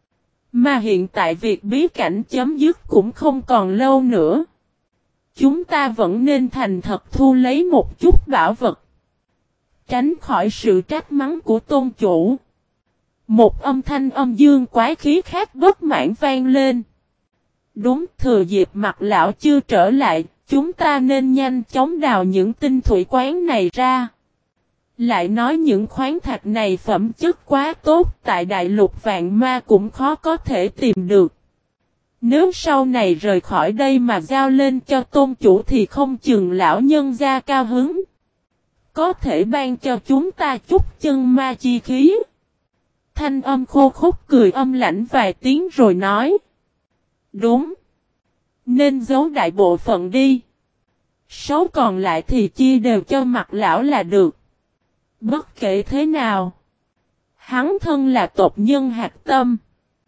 Mà hiện tại việc bí cảnh chấm dứt cũng không còn lâu nữa. Chúng ta vẫn nên thành thật thu lấy một chút bảo vật. Tránh khỏi sự trách mắng của tôn chủ. Một âm thanh âm dương quái khí khác bất mãn vang lên. Đúng, thừa dịp mặt lão chưa trở lại, chúng ta nên nhanh chóng đào những tinh thủy quán này ra. Lại nói những khoáng thạch này phẩm chất quá tốt, tại đại lục vạn ma cũng khó có thể tìm được. Nếu sau này rời khỏi đây mà giao lên cho tôn chủ thì không chừng lão nhân gia cao hứng. Có thể ban cho chúng ta chút chân ma chi khí. Thanh âm khô khốc cười âm lãnh vài tiếng rồi nói. Đúng. Nên giấu đại bộ phận đi. Số còn lại thì chia đều cho mặt lão là được. Bất kể thế nào. Hắn thân là tộc nhân hạt tâm.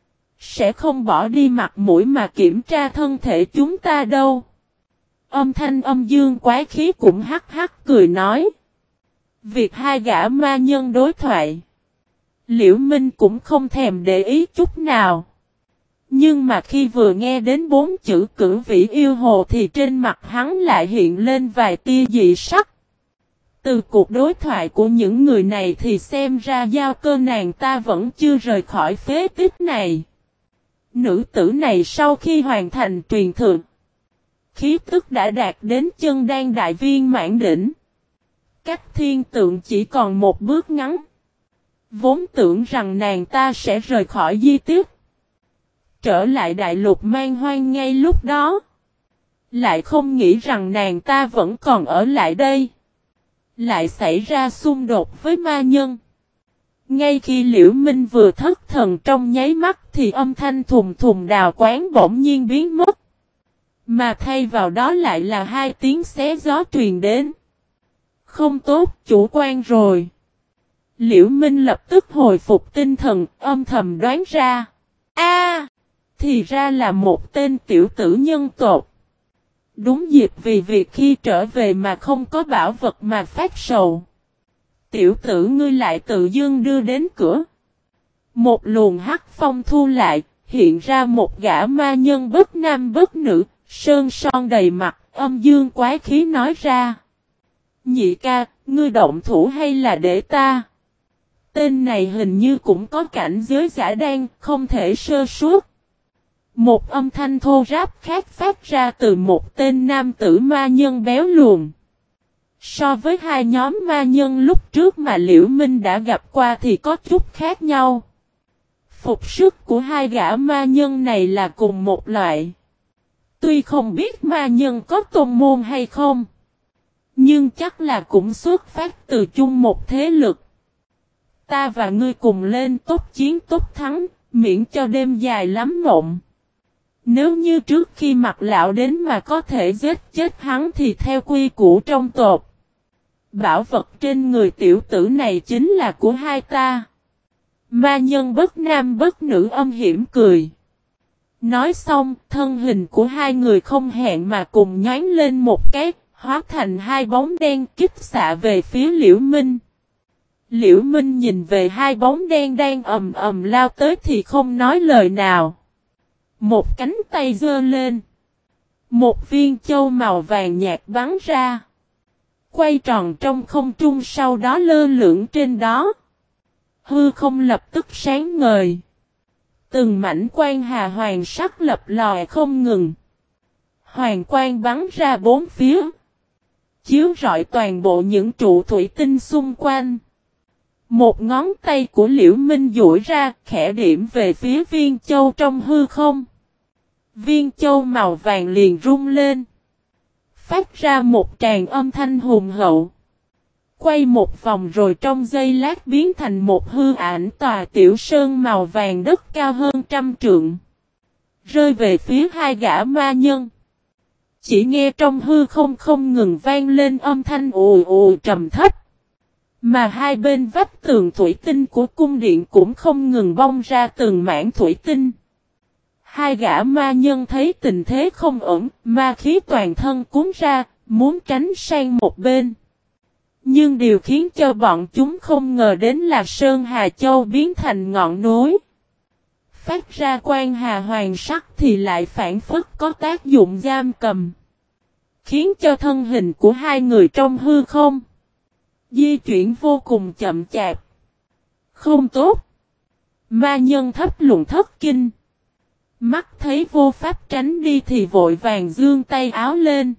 Sẽ không bỏ đi mặt mũi mà kiểm tra thân thể chúng ta đâu. Âm thanh âm dương quái khí cũng hắc hắc cười nói. Việc hai gã ma nhân đối thoại. Liễu Minh cũng không thèm để ý chút nào. Nhưng mà khi vừa nghe đến 4 chữ cửu vĩ yêu hồ thì trên mặt hắn lại hiện lên vài tia dị sắc. Từ cuộc đối thoại của những người này thì xem ra Giao Cơ nàng ta vẫn chưa rời khỏi phế tích này. Nữ tử này sau khi hoàn thành truyền thừa, khí tức đã đạt đến chân đan đại viên mãn đỉnh. Cách thiên tượng chỉ còn một bước ngắn. Vốn tưởng rằng nàng ta sẽ rời khỏi di tích, trở lại đại lục man hoang ngay lúc đó. Lại không nghĩ rằng nàng ta vẫn còn ở lại đây. Lại xảy ra xung đột với ma nhân. Ngay khi Liễu Minh vừa thất thần trong nháy mắt thì âm thanh thùng thùng đào quán bỗng nhiên biến mất. Mà thay vào đó lại là 2 tiếng xé gió truyền đến. Không tốt, chủ quan rồi. Liễu Minh lập tức hồi phục tinh thần, âm thầm đoán ra. Thì ra là một tên tiểu tử nhân tộc. Đúng dịp vì việc khi trở về mà không có bảo vật mà phát sầu. Tiểu tử ngươi lại tự dưng đưa đến cửa. Một luồng hắc phong thu lại, hiện ra một gã ma nhân bất nam bất nữ, sơn son đầy mặt, âm dương quái khí nói ra. Nhị ca, ngươi động thủ hay là để ta? Tên này hình như cũng có cảnh giới giả đan, không thể sơ suất. Một âm thanh thô ráp khác phát ra từ một tên nam tử ma nhân béo luồn. So với 2 nhóm ma nhân lúc trước mà Liễu Minh đã gặp qua thì có chút khác nhau. Phục sức của 2 gã ma nhân này là cùng một loại. Tuy không biết ma nhân có tôn môn hay không, nhưng chắc là cũng xuất phát từ chung một thế lực. Ta và ngươi cùng lên tốt chiến tốt thắng, miễn cho đêm dài lắm mộng. Nếu như trước khi Mạc lão đến mà có thể giết chết hắn thì theo quy củ trong tộc. Bảo vật trên người tiểu tử này chính là của hai ta. Ma nhân bất nam bất nữ âm hiểm cười. Nói xong, thân hình của 2 người không hẹn mà cùng nhoáng lên một cái, hóa thành 2 bóng đen kích xạ về phía Liễu Minh. Liễu Minh nhìn về 2 bóng đen đang ầm ầm lao tới thì không nói lời nào. Một cánh tay giơ lên. Một viên châu màu vàng nhạt bắn ra. Quay tròn trong không trung sau đó lơ lửng trên đó. Hư không lập tức sáng ngời. Từng mảnh quang hà hoàng sắc lập lòe không ngừng. Hoàng quang bắn ra 4 phía. Chiếu rọi toàn bộ những trụ thủy tinh xung quanh. Một ngón tay của Liễu Minh duỗi ra khẽ điểm về phía viên châu trong hư không. Viên châu màu vàng liền rung lên. Phát ra một tràng âm thanh hùng hậu. Quay một vòng rồi trong giây lát biến thành một hư ảnh tòa tiểu sơn màu vàng đất cao hơn 100 trượng. Rơi về phía 2 gã ma nhân. Chỉ nghe trong hư không không ngừng vang lên âm thanh ù ù trầm thấp. Mà 2 bên vách tường thủy tinh của cung điện cũng không ngừng bong ra từng mảng thủy tinh. 2 gã ma nhân thấy tình thế không ổn, ma khí toàn thân cuốn ra, muốn tránh sang một bên. Nhưng điều khiến cho bọn chúng không ngờ đến là Sơn Hà Châu biến thành ngọn núi. Phát ra quang hà hoàng sắc thì lại phản phất có tác dụng giam cầm. Khiến cho thân hình của 2 người trong hư không di chuyển vô cùng chậm chạp. Không tốt. Ma nhân thấp lùng thất kinh. Mắt thấy vô pháp tránh đi thì vội vàng giương tay áo lên.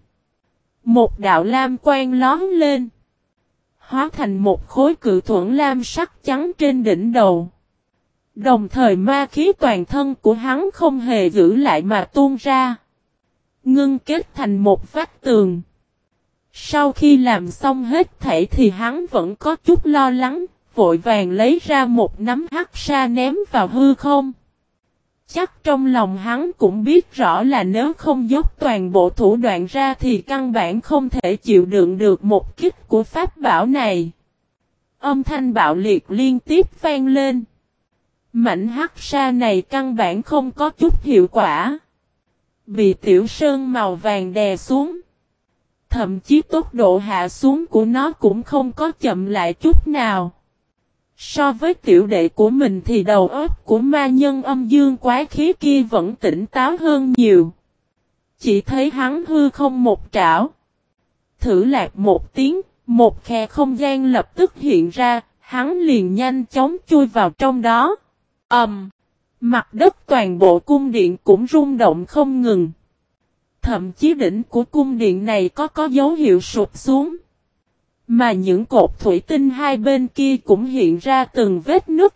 Một đạo lam quang lóm lên. Hóa thành một khối cự thuẫn lam sắc trắng trên đỉnh đầu. Đồng thời ma khí toàn thân của hắn không hề giữ lại mà tuôn ra. Ngưng kết thành một vách tường. Sau khi làm xong hết thảy thì hắn vẫn có chút lo lắng, vội vàng lấy ra một nắm hắc sa ném vào hư không. Chắc trong lòng hắn cũng biết rõ là nếu không dốc toàn bộ thủ đoạn ra thì căn bản không thể chịu đựng được một kích của pháp bảo này. Âm thanh bạo liệt liên tiếp vang lên. Mảnh hắc sa này căn bản không có chút hiệu quả. Bị tiểu sơn màu vàng đè xuống. Thậm chí tốc độ hạ xuống của nó cũng không có chậm lại chút nào. So với tiểu đệ của mình thì đầu óc của ma nhân âm dương quái khí kia vẫn tỉnh táo hơn nhiều. Chỉ thấy hắn hư không một trảo. Thử lạc một tiếng, một khe không gian lập tức hiện ra, hắn liền nhanh chóng chui vào trong đó. Mặt đất toàn bộ cung điện cũng rung động không ngừng. Thậm chí đỉnh của cung điện này có dấu hiệu sụp xuống. Mà những cột thủy tinh hai bên kia cũng hiện ra từng vết nứt.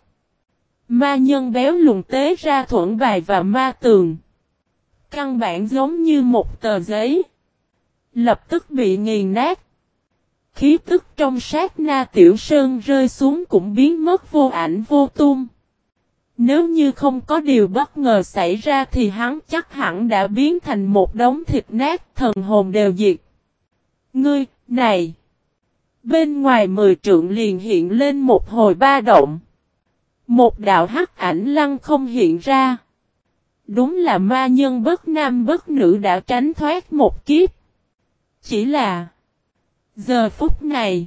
Ma nhân béo lùn tế ra thuẫn bài và ma tường. Căn bản giống như một tờ giấy. Lập tức bị nghiền nát. Khí tức trong sát na Tiểu Sơn rơi xuống cũng biến mất vô ảnh vô tung. Nếu như không có điều bất ngờ xảy ra thì hắn chắc hẳn đã biến thành một đống thịt nát, thần hồn đều diệt. Ngươi, này! Bên ngoài 10 trượng liền hiện lên một hồi ba động. Một đạo hắc ảnh lăng không hiện ra. Đúng là ma nhân bất nam bất nữ đã tránh thoát một kiếp. Chỉ là giờ phút này,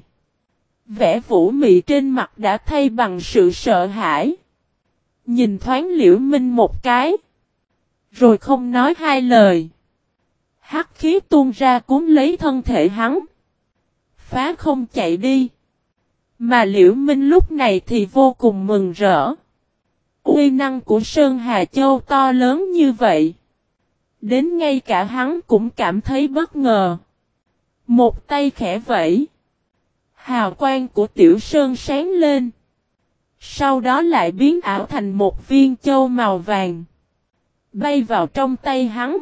vẻ vũ mị trên mặt đã thay bằng sự sợ hãi. Nhìn thoáng Liễu Minh một cái, rồi không nói hai lời. Hắc khí tuôn ra cuốn lấy thân thể hắn. Phá không chạy đi. Mà Liễu Minh lúc này thì vô cùng mừng rỡ. Uy năng của Sơn Hà Châu to lớn như vậy. Đến ngay cả hắn cũng cảm thấy bất ngờ. Một tay khẽ vẫy. Hào quang của Tiểu Sơn sáng lên. Sau đó lại biến ảo thành một viên châu màu vàng. Bay vào trong tay hắn.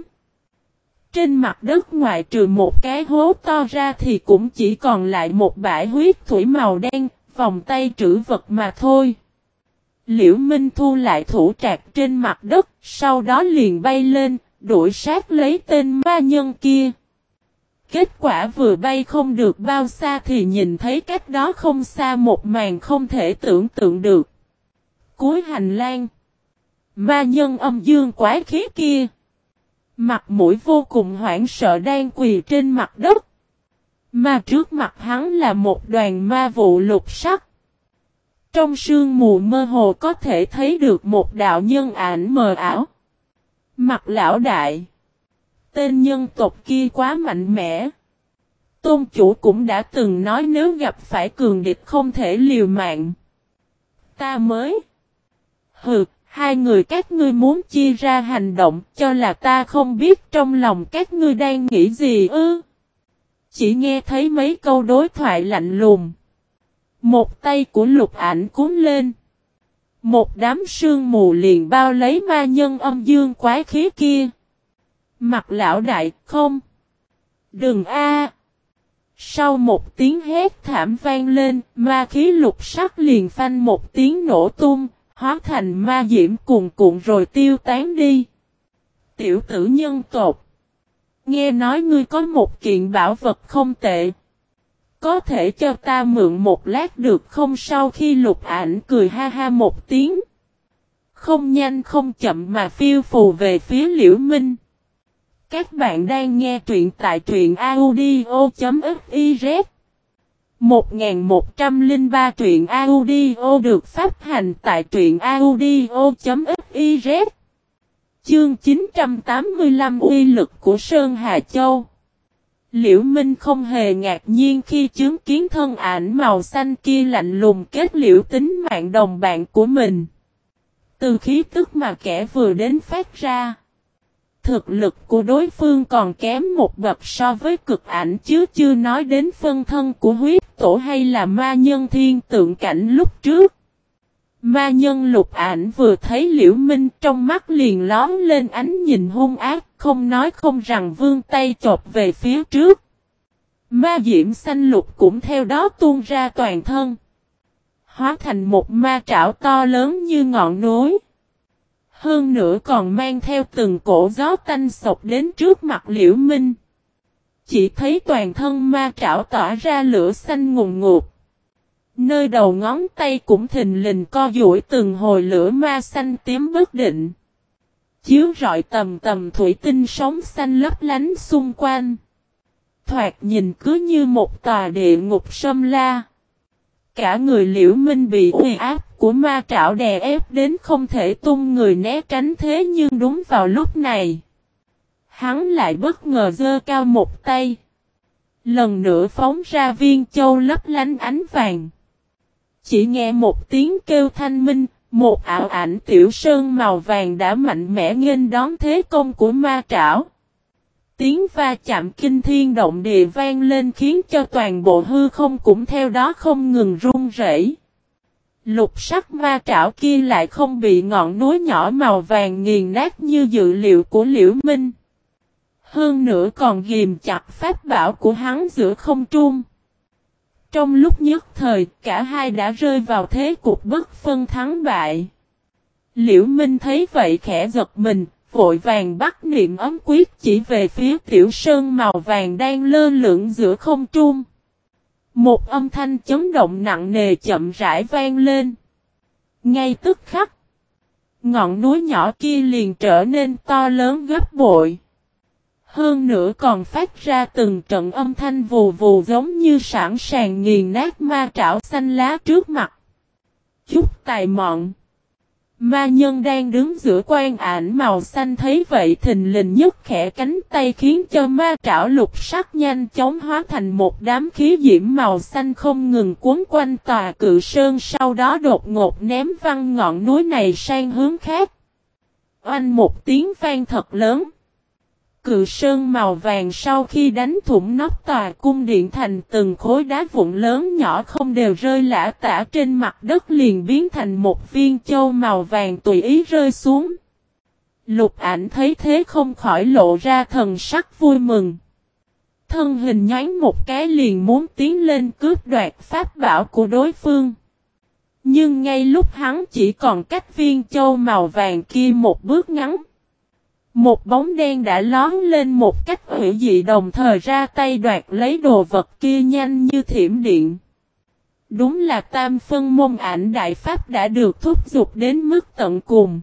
Trên mặt đất ngoại trừ một cái hố to ra thì cũng chỉ còn lại một bãi huyết thủy màu đen, vòng tay trữ vật mà thôi. Liễu Minh thu lại thủ trạc trên mặt đất, sau đó liền bay lên, đuổi sát lấy tên ma nhân kia. Kết quả vừa bay không được bao xa thì nhìn thấy cách đó không xa một màn không thể tưởng tượng được. Cuối hành lang, ma nhân âm dương quái khí kia, mặt mũi vô cùng hoảng sợ đang quỳ trên mặt đất. Mà trước mặt hắn là một đoàn ma vụ lục sắc. Trong sương mù mơ hồ có thể thấy được một đạo nhân ảnh mờ ảo. Mặt lão đại. Tên nhân tộc kia quá mạnh mẽ. Tôn chủ cũng đã từng nói nếu gặp phải cường địch không thể liều mạng. Ta mới. Hừ, hai người các ngươi muốn chia ra hành động cho là ta không biết trong lòng các ngươi đang nghĩ gì ư. Chỉ nghe thấy mấy câu đối thoại lạnh lùng. Một tay của Lục Ảnh cuốn lên. Một đám sương mù liền bao lấy ma nhân âm dương quái khí kia. Mặt lão đại, không. Đừng a. Sau một tiếng hét thảm vang lên, ma khí lục sắc liền phanh một tiếng nổ tung, hóa thành ma diễm cuồn cuộn rồi tiêu tán đi. Tiểu tử nhân tộc. Nghe nói ngươi có một kiện bảo vật không tệ. Có thể cho ta mượn một lát được không? Sau khi Lục Ảnh cười ha ha một tiếng. Không nhanh không chậm mà phiêu phù về phía Liễu Minh. Các bạn đang nghe truyện tại truyện audio.fiz 1103 truyện audio được phát hành tại truyện audio.fiz Chương 985 uy lực của Sơn Hà Châu. Liễu Minh không hề ngạc nhiên khi chứng kiến thân ảnh màu xanh kia lạnh lùng kết liễu tính mạng đồng bạn của mình. Từ khí tức mà kẻ vừa đến phát ra, thực lực của đối phương còn kém một bậc so với cực ảnh chứ chưa nói đến phân thân của huyết tổ hay là ma nhân thiên tượng cảnh lúc trước. Ma nhân Lục Ảnh vừa thấy Liễu Minh trong mắt liền lóm lên ánh nhìn hung ác, không nói không rằng vươn tay chộp về phía trước. Ma diễm xanh lục cũng theo đó tuôn ra toàn thân, hóa thành một ma trảo to lớn như ngọn núi. Hơn nữa còn mang theo từng cổ gió tanh sộc đến trước mặt Liễu Minh. Chỉ thấy toàn thân ma trảo tỏa ra lửa xanh ngùn ngụt. Nơi đầu ngón tay cũng thình lình co duỗi từng hồi lửa ma xanh tím bất định. Chiếu rọi tầm tầm thủy tinh sóng xanh lấp lánh xung quanh. Thoạt nhìn cứ như một tòa địa ngục sâm la. Cả người Liễu Minh bị uy áp của ma trảo đè ép đến không thể tung người né tránh, thế nhưng đúng vào lúc này, hắn lại bất ngờ giơ cao một tay. Lần nữa phóng ra viên châu lấp lánh ánh vàng. Chỉ nghe một tiếng kêu thanh minh, một ảo ảnh tiểu sơn màu vàng đã mạnh mẽ nghênh đón thế công của ma trảo. Tiếng va chạm kinh thiên động địa vang lên khiến cho toàn bộ hư không cũng theo đó không ngừng rung rẩy. Lục sắc ma trảo kia lại không bị ngọn núi nhỏ màu vàng nghiền nát như dự liệu của Liễu Minh. Hơn nữa còn ghim chặt pháp bảo của hắn giữa không trung. Trong lúc nhất thời, cả hai đã rơi vào thế cục bất phân thắng bại. Liễu Minh thấy vậy khẽ giật mình, vội vàng bắt niệm ấm quyết chỉ về phía tiểu sơn màu vàng đang lơ lửng giữa không trung. Một âm thanh chấn động nặng nề chậm rãi vang lên. Ngay tức khắc, ngọn núi nhỏ kia liền trở nên to lớn gấp bội. Hơn nữa còn phát ra từng trận âm thanh vù vù giống như sẵn sàng nghiền nát ma trảo xanh lá trước mặt. Chút tài mọn. Ma nhân đang đứng giữa quan ảnh màu xanh thấy vậy thình lình nhấc khẽ cánh tay khiến cho ma trảo lục sắc nhanh chóng hóa thành một đám khí diễm màu xanh không ngừng cuốn quanh tòa cự sơn, sau đó đột ngột ném văng ngọn núi này sang hướng khác. Oanh một tiếng vang thật lớn. Cự sơn màu vàng sau khi đánh thủng nóc tòa cung điện thành từng khối đá vụn lớn nhỏ không đều rơi lả tả trên mặt đất, liền biến thành một viên châu màu vàng tùy ý rơi xuống. Lục Ảnh thấy thế không khỏi lộ ra thần sắc vui mừng. Thân hình nhoáng một cái liền muốn tiến lên cướp đoạt pháp bảo của đối phương. Nhưng ngay lúc hắn chỉ còn cách viên châu màu vàng kia một bước ngắn, một bóng đen đã lón lên một cách hủy dị đồng thời ra tay đoạt lấy đồ vật kia nhanh như thiểm điện. Đúng là tam phân môn ảnh đại pháp đã được thúc giục đến mức tận cùng.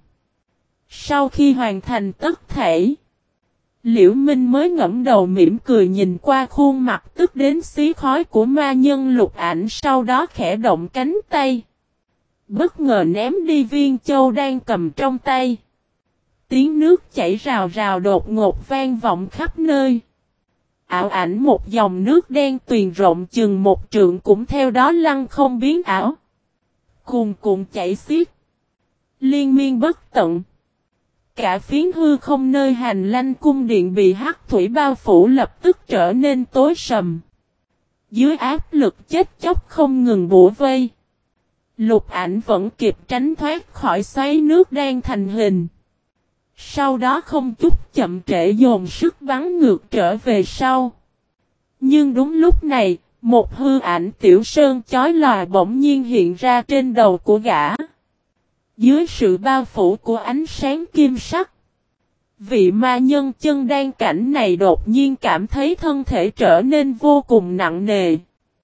Sau khi hoàn thành tất thể, Liễu Minh mới ngẫm đầu mỉm cười nhìn qua khuôn mặt tức đến xí khói của ma nhân Lục Ảnh, sau đó khẽ động cánh tay. Bất ngờ ném đi viên châu đang cầm trong tay. Tiếng nước chảy rào rào đột ngột vang vọng khắp nơi. Ảo ảnh một dòng nước đen tuyền rộng chừng một trượng cũng theo đó lăn không biến ảo. Cuồn cuộn chảy xiết, liên miên bất tận. Cả phiến hư không nơi hành lang cung điện bị hắc thủy bao phủ lập tức trở nên tối sầm. Dưới áp lực chết chóc không ngừng bủa vây, Lục Ảnh vẫn kịp tránh thoát khỏi xoáy nước đang thành hình. Sau đó không chút chậm trễ dồn sức bắn ngược trở về sau. Nhưng đúng lúc này, một hư ảnh tiểu sơn chói lòa bỗng nhiên hiện ra trên đầu của gã. Dưới sự bao phủ của ánh sáng kim sắc, vị ma nhân chân đan cảnh này đột nhiên cảm thấy thân thể trở nên vô cùng nặng nề.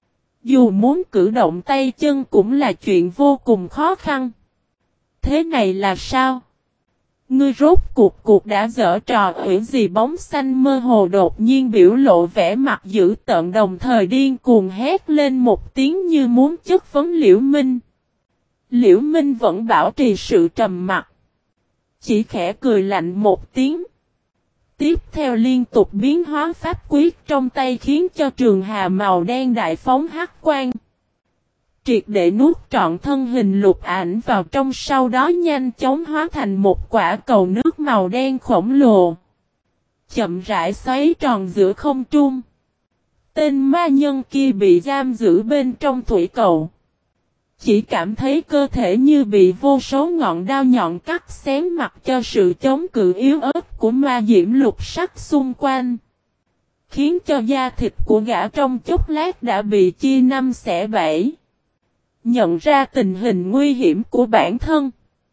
Dù muốn cử động tay chân cũng là chuyện vô cùng khó khăn. Thế này là sao? Ngươi rốt cuộc đã giở trò ủy gì? Bóng xanh mơ hồ đột nhiên biểu lộ vẻ mặt dữ tợn đồng thời điên cuồng hét lên một tiếng như muốn chất vấn Liễu Minh. Liễu Minh vẫn bảo trì sự trầm mặc, chỉ khẽ cười lạnh một tiếng. Tiếp theo liên tục biến hóa pháp quyết trong tay khiến cho trường hà màu đen đại phóng hắc quang. Triệt để nuốt trọn thân hình Lục Ảnh vào trong, sau đó nhanh chóng hóa thành một quả cầu nước màu đen khổng lồ. Chậm rãi xoáy tròn giữa không trung. Tên ma nhân kia bị giam giữ bên trong thủy cầu. Chỉ cảm thấy cơ thể như bị vô số ngọn đao nhọn cắt xén mặc cho sự chống cự yếu ớt của ma diễm lục sắc xung quanh. Khiến cho da thịt của gã trong chốc lát đã bị chia năm xẻ bảy. Nhận ra tình hình nguy hiểm của bản thân,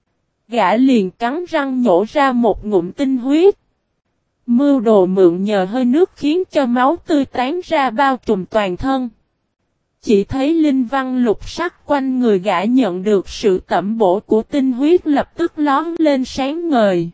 gã liền cắn răng nhổ ra một ngụm tinh huyết. Mưu đồ mượn nhờ hơi nước khiến cho máu tươi tán ra bao trùm toàn thân. Chỉ thấy linh văn lục sắc quanh người gã nhận được sự tẩm bổ của tinh huyết lập tức lón lên sáng ngời.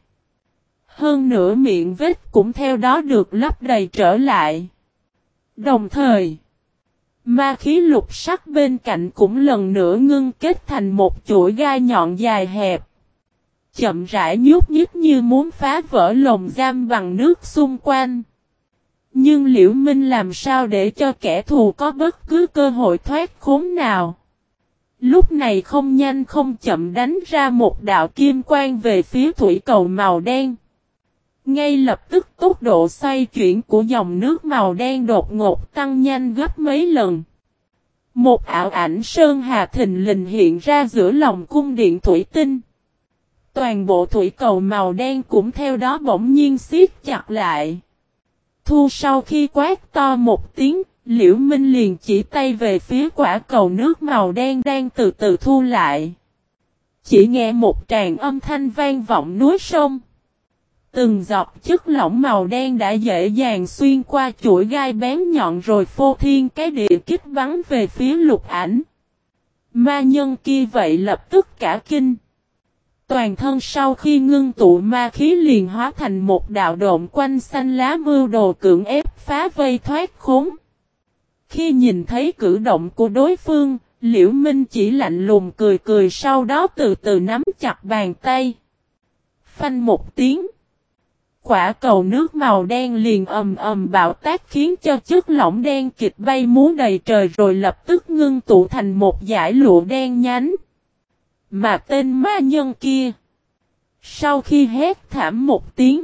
Hơn nữa miệng vết cũng theo đó được lấp đầy trở lại. Đồng thời, Ma khí lục sắc bên cạnh cũng lần nữa ngưng kết thành một chuỗi gai nhọn dài hẹp. Chậm rãi nhúc nhích như muốn phá vỡ lồng giam bằng nước xung quanh. Nhưng Liễu Minh làm sao để cho kẻ thù có bất cứ cơ hội thoát khốn nào. Lúc này không nhanh không chậm đánh ra một đạo kim quang về phía thủy cầu màu đen. Ngay lập tức tốc độ xoay chuyển của dòng nước màu đen đột ngột tăng nhanh gấp mấy lần. Một ảo ảnh sơn hà thình lình hiện ra giữa lòng cung điện thủy tinh. Toàn bộ thủy cầu màu đen cũng theo đó bỗng nhiên siết chặt lại. Thu sau khi quát to một tiếng, Liễu Minh liền chỉ tay về phía quả cầu nước màu đen đang từ từ thu lại. Chỉ nghe một tràng âm thanh vang vọng núi sông. Từng giọt chất lỏng màu đen đã dễ dàng xuyên qua chuỗi gai bén nhọn rồi phô thiên cái địa kích bắn về phía Lục Ảnh. Ma nhân kia vậy lập tức cả kinh. Toàn thân sau khi ngưng tụ ma khí liền hóa thành một đạo độn quanh xanh lá mưu đồ cưỡng ép phá vây thoát khốn. Khi nhìn thấy cử động của đối phương, Liễu Minh chỉ lạnh lùng cười cười sau đó từ từ nắm chặt bàn tay. Phanh một tiếng. Quả cầu nước màu đen liền ầm ầm bạo tác khiến cho chất lỏng đen kịt bay múa đầy trời rồi lập tức ngưng tụ thành một dải lụa đen nhánh. Mà tên ma nhân kia, sau khi hét thảm một tiếng,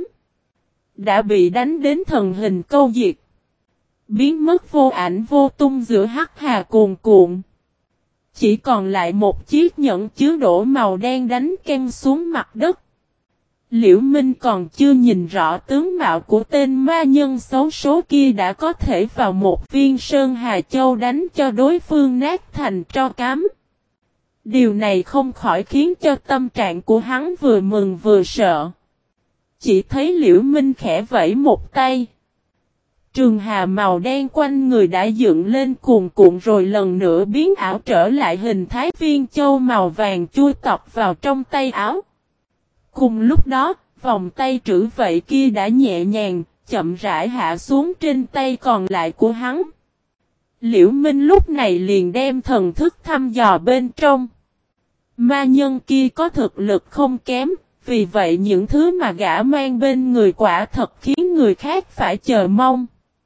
đã bị đánh đến thần hình câu diệt. Biến mất vô ảnh vô tung giữa hắc hà cuồn cuộn. Chỉ còn lại một chiếc nhẫn chứa đổ màu đen đánh kem xuống mặt đất. Liễu Minh còn chưa nhìn rõ tướng mạo của tên ma nhân xấu số kia đã có thể vào một viên sơn hà châu đánh cho đối phương nát thành tro cám. Điều này không khỏi khiến cho tâm trạng của hắn vừa mừng vừa sợ. Chỉ thấy Liễu Minh khẽ vẫy một tay. Trường hà màu đen quanh người đã dựng lên cuồn cuộn rồi lần nữa biến ảo trở lại hình thái viên châu màu vàng chui tọt vào trong tay áo. Cùng lúc đó, vòng tay trữ vậy kia đã nhẹ nhàng, chậm rãi hạ xuống trên tay còn lại của hắn. Liễu Minh lúc này liền đem thần thức thăm dò bên trong. Ma nhân kia có thực lực không kém, vì vậy những thứ mà gã mang bên người quả thật khiến người khác phải chờ mong.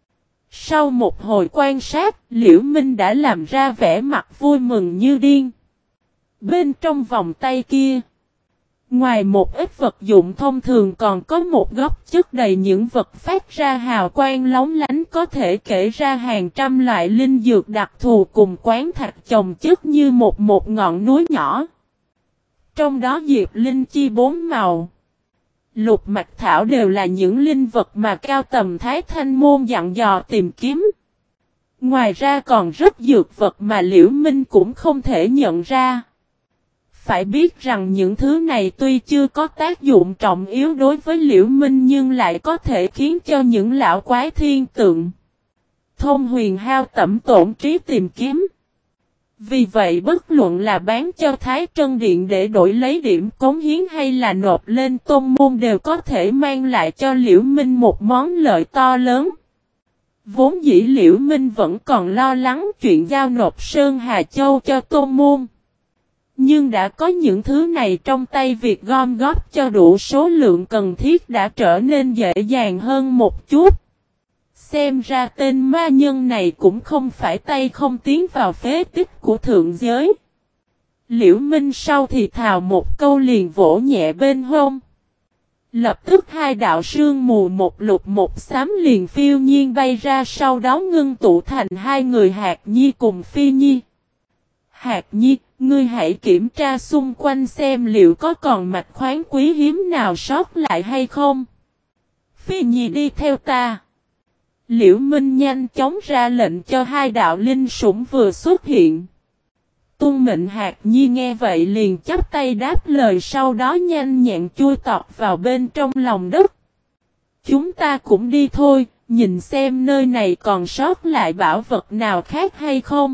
Sau một hồi quan sát, Liễu Minh đã làm ra vẻ mặt vui mừng như điên. Bên trong vòng tay kia, ngoài một ít vật dụng thông thường còn có một góc chất đầy những vật phát ra hào quang lóng lánh có thể kể ra hàng trăm loại linh dược đặc thù cùng quán thạch chồng chất như một ngọn núi nhỏ. Trong đó diệp linh chi 4 màu, lục mạch thảo đều là những linh vật mà cao tầm Thái Thanh môn dặn dò tìm kiếm. Ngoài ra còn rất dược vật mà Liễu Minh cũng không thể nhận ra. Phải biết rằng những thứ này tuy chưa có tác dụng trọng yếu đối với Liễu Minh nhưng lại có thể khiến cho những lão quái thiên tượng thông huyền hao tẩm tổn trí tìm kiếm. Vì vậy bất luận là bán cho Thái Trân Điện để đổi lấy điểm cống hiến hay là nộp lên tôn môn đều có thể mang lại cho Liễu Minh một món lợi to lớn. Vốn dĩ Liễu Minh vẫn còn lo lắng chuyện giao nộp Sơn Hà Châu cho tôn môn. Nhưng đã có những thứ này trong tay việc gom góp cho đủ số lượng cần thiết đã trở nên dễ dàng hơn một chút. Xem ra tên ma nhân này cũng không phải tay không tiến vào phế tích của thượng giới. Liễu Minh sau thì thào một câu liền vỗ nhẹ bên hông. Lập tức hai đạo sương mù một lục một xám liền phiêu nhiên bay ra sau đó ngưng tụ thành hai người Hạc Nhi cùng Phi Nhi. Hạc Nhi, ngươi hãy kiểm tra xung quanh xem liệu có còn mạch khoáng quý hiếm nào sót lại hay không. Phi Nhi đi theo ta. Liễu Minh nhanh chóng ra lệnh cho hai đạo linh sủng vừa xuất hiện. Tuân mệnh Hạc Nhi nghe vậy liền chắp tay đáp lời sau đó nhanh nhẹn chui tọt vào bên trong lòng đất. Chúng ta cũng đi thôi, nhìn xem nơi này còn sót lại bảo vật nào khác hay không.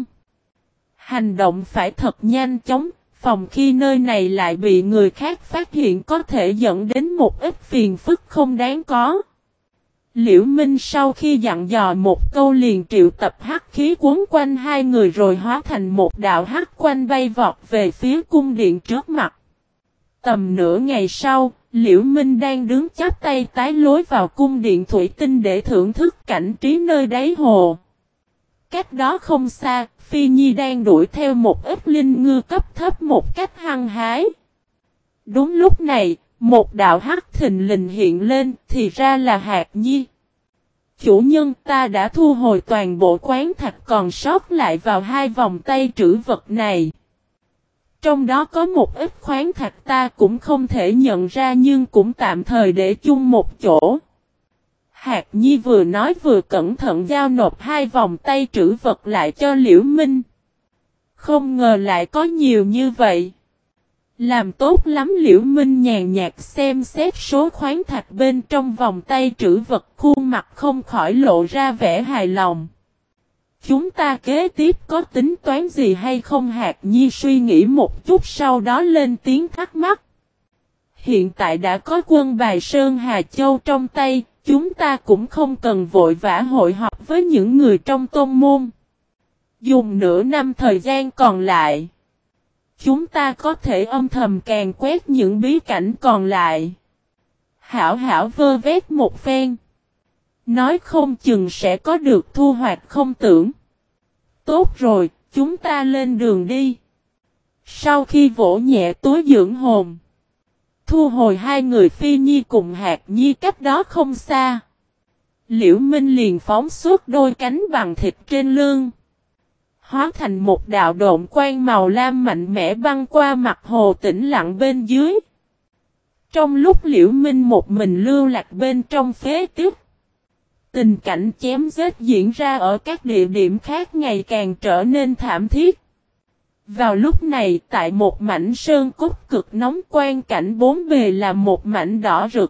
Hành động phải thật nhanh chóng, phòng khi nơi này lại bị người khác phát hiện có thể dẫn đến một ít phiền phức không đáng có. Liễu Minh sau khi dặn dò một câu liền triệu tập hắc khí quấn quanh hai người rồi hóa thành một đạo hắc quanh bay vọt về phía cung điện trước mặt. Tầm nửa ngày sau, Liễu Minh đang đứng chắp tay tái lối vào cung điện thủy tinh để thưởng thức cảnh trí nơi đáy hồ. Cách đó không xa, Phi Nhi đang đuổi theo một ít linh ngư cấp thấp một cách hăng hái. Đúng lúc này, một đạo hắc thình lình hiện lên, thì ra là Hạc Nhi. Chủ nhân, ta đã thu hồi toàn bộ quán thạch còn sót lại vào hai vòng tay trữ vật này. Trong đó có một ít khoáng thạch ta cũng không thể nhận ra nhưng cũng tạm thời để chung một chỗ. Hạc Nhi vừa nói vừa cẩn thận giao nộp hai vòng tay trữ vật lại cho Liễu Minh. Không ngờ lại có nhiều như vậy. Làm tốt lắm. Liễu Minh nhàn nhạt xem xét số khoáng thạch bên trong vòng tay trữ vật, khuôn mặt không khỏi lộ ra vẻ hài lòng. Chúng ta kế tiếp có tính toán gì hay không? Hạc Nhi suy nghĩ một chút sau đó lên tiếng thắc mắc. Hiện tại đã có quân bài Sơn Hà Châu trong tay, chúng ta cũng không cần vội vã hội họp với những người trong tôn môn. Dùng nửa năm thời gian còn lại, chúng ta có thể âm thầm càn quét những bí cảnh còn lại. Hảo hảo vơ vét một phen. Nói không chừng sẽ có được thu hoạch không tưởng. Tốt rồi, chúng ta lên đường đi. Sau khi vỗ nhẹ túi dưỡng hồn, thu hồi hai người Phi Nhi cùng Hạc Nhi cách đó không xa, Liễu Minh liền phóng suốt đôi cánh bằng thịt trên lưng, hóa thành một đạo độn quang màu lam mạnh mẽ băng qua mặt hồ tĩnh lặng bên dưới. Trong lúc Liễu Minh một mình lưu lạc bên trong phế tích, tình cảnh chém giết diễn ra ở các địa điểm khác ngày càng trở nên thảm thiết. Vào lúc này, tại một mảnh sơn cốt cực nóng, quang cảnh bốn bề là một mảnh đỏ rực.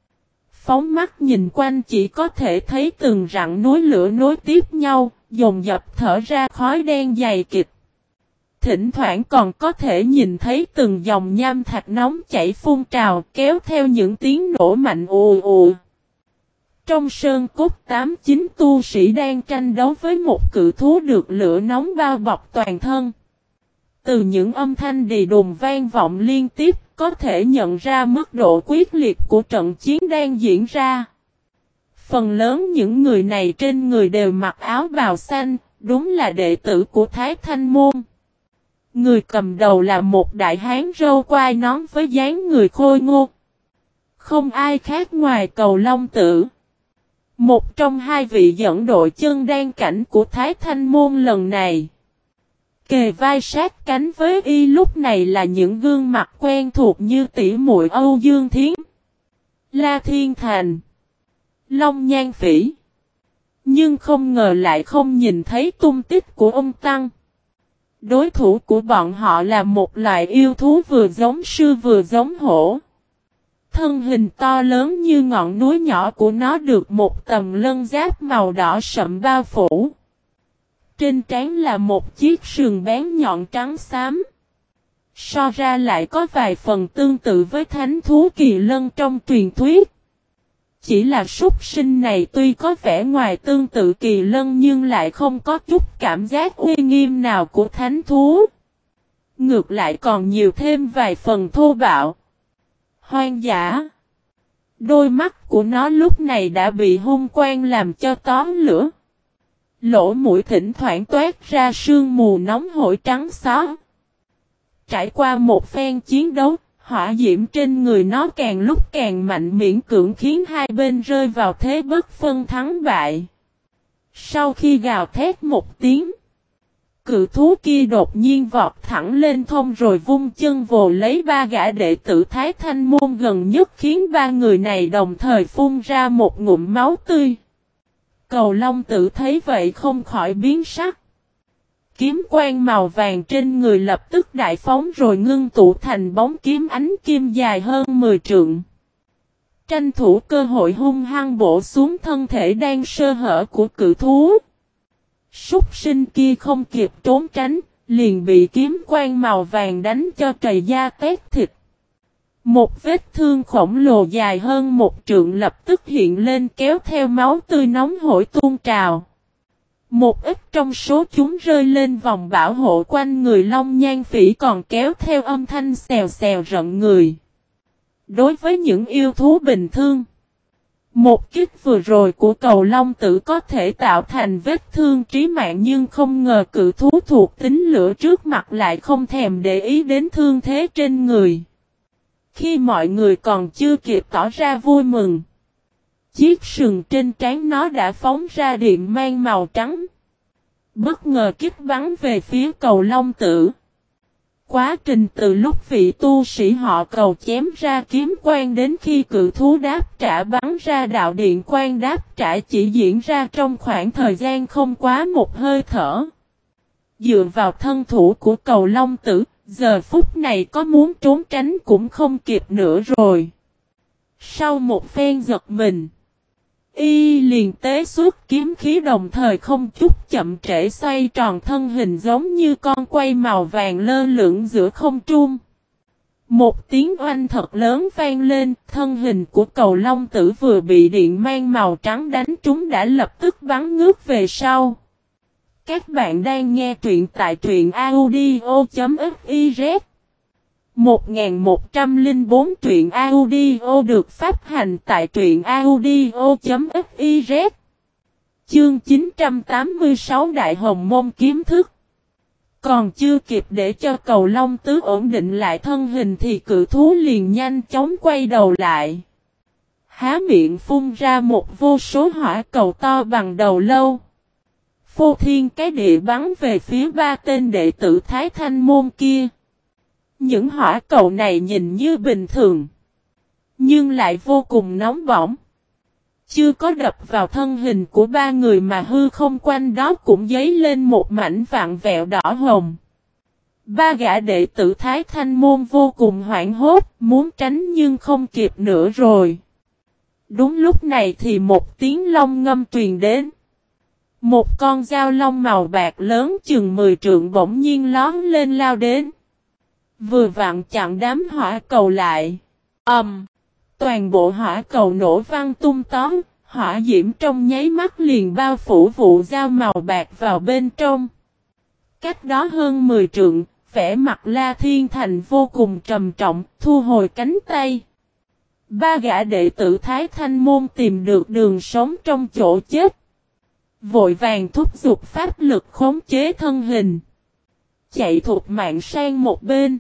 Phóng mắt nhìn quanh chỉ có thể thấy từng rặng núi lửa nối tiếp nhau, dồn dập thở ra khói đen dày kịt. Thỉnh thoảng còn có thể nhìn thấy từng dòng nham thạch nóng chảy phun trào, kéo theo những tiếng nổ mạnh ù ù. Trong sơn cốt 8-9 tu sĩ đang tranh đấu với một cự thú được lửa nóng bao bọc toàn thân. Từ những âm thanh đì đùng vang vọng liên tiếp, có thể nhận ra mức độ quyết liệt của trận chiến đang diễn ra. Phần lớn những người này trên người đều mặc áo bào xanh, đúng là đệ tử của Thái Thanh Môn. Người cầm đầu là một đại hán râu quai nón với dáng người khôi ngô. Không ai khác ngoài Cầu Long Tử, một trong hai vị dẫn đội chân đan cảnh của Thái Thanh Môn lần này. Kề vai sát cánh với y lúc này là những gương mặt quen thuộc như tỷ muội Âu Dương Thiến, La Thiên Thành, Long Nhan Phỉ. Nhưng không ngờ lại không nhìn thấy tung tích của ông Tăng. Đối thủ của bọn họ là một loại yêu thú vừa giống sư vừa giống hổ. Thân hình to lớn như ngọn núi nhỏ của nó được một tầng lân giáp màu đỏ sậm bao phủ. Trên trán là một chiếc sừng bén nhọn trắng xám. So ra lại có vài phần tương tự với thánh thú kỳ lân trong truyền thuyết. Chỉ là súc sinh này tuy có vẻ ngoài tương tự kỳ lân nhưng lại không có chút cảm giác uy nghiêm nào của thánh thú. Ngược lại còn nhiều thêm vài phần thô bạo, hoang dã. Đôi mắt của nó lúc này đã bị hung quang làm cho tóm lửa. Lỗ mũi thỉnh thoảng toát ra sương mù nóng hổi trắng xóa. Trải qua một phen chiến đấu, hỏa diễm trên người nó càng lúc càng mạnh, miễn cưỡng khiến hai bên rơi vào thế bất phân thắng bại. Sau khi gào thét một tiếng, cự thú kia đột nhiên vọt thẳng lên không rồi vung chân vồ lấy ba gã đệ tử Thái Thanh Môn gần nhất, khiến ba người này đồng thời phun ra một ngụm máu tươi. Cầu Long Tử thấy vậy không khỏi biến sắc. Kiếm quang màu vàng trên người lập tức đại phóng rồi ngưng tụ thành bóng kiếm ánh kim dài hơn 10 trượng. Tranh thủ cơ hội hung hăng bổ xuống thân thể đang sơ hở của cự thú. Súc sinh kia không kịp trốn tránh, liền bị kiếm quang màu vàng đánh cho trầy da tét thịt. Một vết thương khổng lồ dài hơn 1 trượng lập tức hiện lên kéo theo máu tươi nóng hổi tuôn trào. Một ít trong số chúng rơi lên vòng bảo hộ quanh người Long Nhan Phỉ còn kéo theo âm thanh xèo xèo rợn người. Đối với những yêu thú bình thường, một kích vừa rồi của cầu long tử có thể tạo thành vết thương trí mạng, nhưng không ngờ cự thú thuộc tính lửa trước mặt lại không thèm để ý đến thương thế trên người. Khi mọi người còn chưa kịp tỏ ra vui mừng, chiếc sừng trên trán nó đã phóng ra điện mang màu trắng, bất ngờ kích bắn về phía cầu long tử. Quá trình từ lúc vị tu sĩ họ cầu chém ra kiếm quang đến khi cự thú đáp trả bắn ra đạo điện quang đáp trả chỉ diễn ra trong khoảng thời gian không quá một hơi thở. Dựa vào thân thủ của cầu long tử, giờ phút này có muốn trốn tránh cũng không kịp nữa rồi. Sau một phen giật mình, y liền tế xuất kiếm khí, đồng thời không chút chậm trễ xoay tròn thân hình giống như con quay màu vàng lơ lửng giữa không trung. Một tiếng oanh thật lớn vang lên, thân hình của cầu long tử vừa bị điện mang màu trắng đánh trúng đã lập tức bắn ngước về sau. Các bạn đang nghe truyện tại truyện audio.fiz 1104 truyện audio được phát hành tại truyện audio.fiz. Chương 986 Đại Hồng Môn Kiếm Thức. Còn chưa kịp để cho cầu long tứ ổn định lại thân hình thì cự thú liền nhanh chóng quay đầu lại. Há miệng phun ra một vô số hỏa cầu to bằng đầu lâu. Phô thiên cái địa bắn về phía 3 tên đệ tử Thái Thanh môn kia. Những hỏa cầu này nhìn như bình thường, nhưng lại vô cùng nóng bỏng. Chưa có đập vào thân hình của 3 người mà hư không quanh đó cũng dấy lên một mảnh vạn vẹo đỏ hồng. 3 gã đệ tử Thái Thanh môn vô cùng hoảng hốt, muốn tránh nhưng không kịp nữa rồi. Đúng lúc này thì một tiếng long ngâm truyền đến. Một con dao long màu bạc lớn chừng 10 trượng bỗng nhiên lóm lên lao đến. Vừa vặn chặn đám hỏa cầu lại. Toàn bộ hỏa cầu nổ văng tung tóm, hỏa diễm trong nháy mắt liền bao phủ vụ dao màu bạc vào bên trong. Cách đó hơn 10 trượng, vẻ mặt La Thiên Thành vô cùng trầm trọng, thu hồi cánh tay. 3 gã đệ tử Thái Thanh môn tìm được đường sống trong chỗ chết. Vội vàng thúc giục pháp lực khống chế thân hình, chạy thục mạng sang một bên.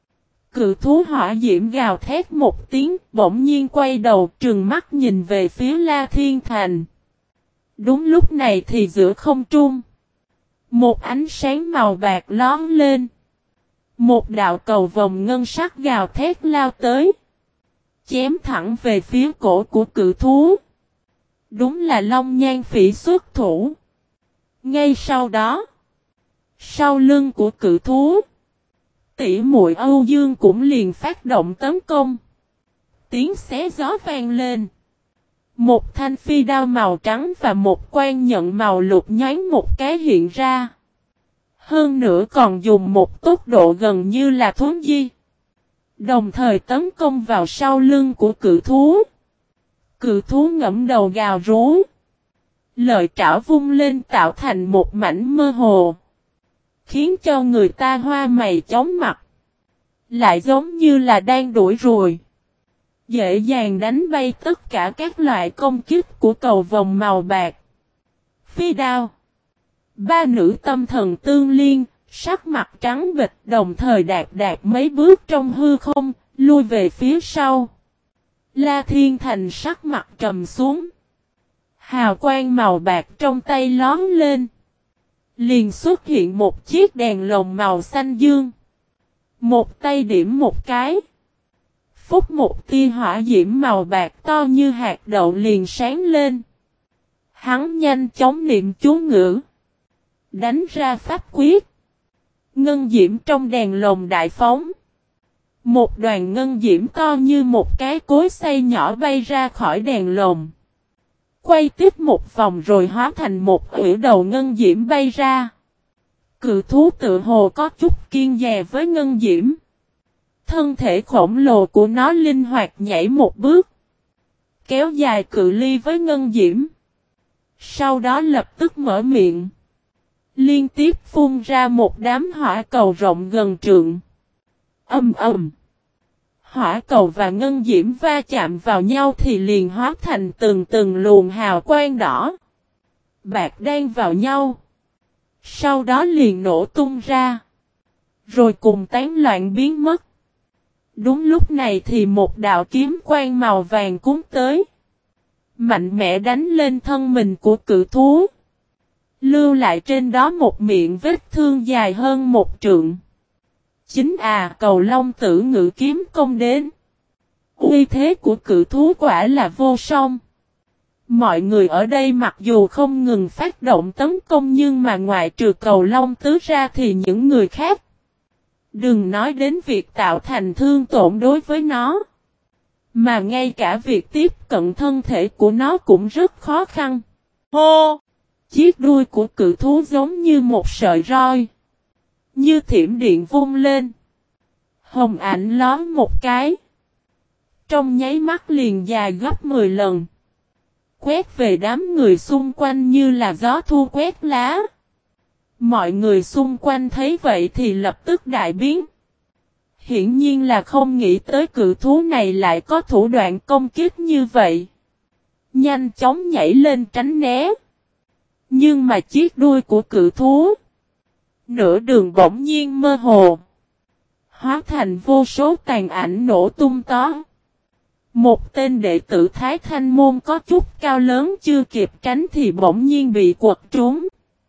Cự thú hỏa diễm gào thét một tiếng, bỗng nhiên quay đầu trừng mắt nhìn về phía La Thiên Thành. Đúng lúc này thì giữa không trung, một ánh sáng màu bạc lóm lên. Một đạo cầu vòng ngân sắc gào thét lao tới, chém thẳng về phía cổ của cự thú. Đúng là Long Nhan Phỉ xuất thủ. Ngay sau đó, sau lưng của cự thú, tỷ muội Âu Dương cũng liền phát động tấn công. Tiếng xé gió vang lên. Một thanh phi đao màu trắng và một quan nhận màu lục nhoáng một cái hiện ra. Hơn nữa còn dùng một tốc độ gần như là thuấn di. Đồng thời tấn công vào sau lưng của cự thú. Cự thú ngẫm đầu gào rú. Lợi trảo vung lên tạo thành một mảnh mơ hồ, khiến cho người ta hoa mày chóng mặt. Lại giống như là đang đuổi ruồi. Dễ dàng đánh bay tất cả các loại công kích của cầu vòng màu bạc. Phi đao. 3 nữ tâm thần tương liên, sắc mặt trắng bệch, đồng thời đạp mấy bước trong hư không, lui về phía sau. La Thiên Thành sắc mặt trầm xuống. Hào quang màu bạc trong tay lóm lên. Liền xuất hiện một chiếc đèn lồng màu xanh dương. Một tay điểm một cái. Phút một tia hỏa diễm màu bạc to như hạt đậu liền sáng lên. Hắn nhanh chóng niệm chú ngữ, đánh ra pháp quyết. Ngân diễm trong đèn lồng đại phóng. Một đoàn ngân diễm to như một cái cối xay nhỏ bay ra khỏi đèn lồng. Quay tiếp một vòng rồi hóa thành một hủy đầu ngân diễm bay ra. Cự thú tự hồ có chút kiên dè với ngân diễm. Thân thể khổng lồ của nó linh hoạt nhảy một bước, kéo dài cự ly với Ngân Diễm. Sau đó lập tức mở miệng, liên tiếp phun ra một đám hỏa cầu rộng gần trượng. Ầm ầm. Hỏa cầu và Ngân Diễm va chạm vào nhau thì liền hóa thành từng luồng hào quang đỏ, bạc đan vào nhau. Sau đó liền nổ tung ra, rồi cùng tán loạn biến mất. Đúng lúc này thì một đạo kiếm quang màu vàng cuốn tới, mạnh mẽ đánh lên thân mình của cự thú, lưu lại trên đó một miệng vết thương dài hơn 1 trượng. Chính Cầu Long Tử ngự kiếm công đến. Uy thế của cự thú quả là vô song. Mọi người ở đây mặc dù không ngừng phát động tấn công nhưng mà ngoại trừ Cầu Long Tứ ra thì những người khác, đừng nói đến việc tạo thành thương tổn đối với nó, mà ngay cả việc tiếp cận thân thể của nó cũng rất khó khăn. Hô! Chiếc đuôi của cự thú giống như một sợi roi, như thiểm điện vung lên. Hồng ảnh lóe một cái, trong nháy mắt liền dài gấp 10 lần, quét về đám người xung quanh như là gió thu quét lá. Mọi người xung quanh thấy vậy thì lập tức đại biến. Hiển nhiên là không nghĩ tới cự thú này lại có thủ đoạn công kích như vậy. Nhanh chóng nhảy lên tránh né. Nhưng mà chiếc đuôi của cự thú, nửa đường bỗng nhiên mơ hồ, hóa thành vô số tàn ảnh nổ tung tó. Một tên đệ tử Thái Thanh Môn có chút cao lớn chưa kịp tránh thì bỗng nhiên bị quật trúng.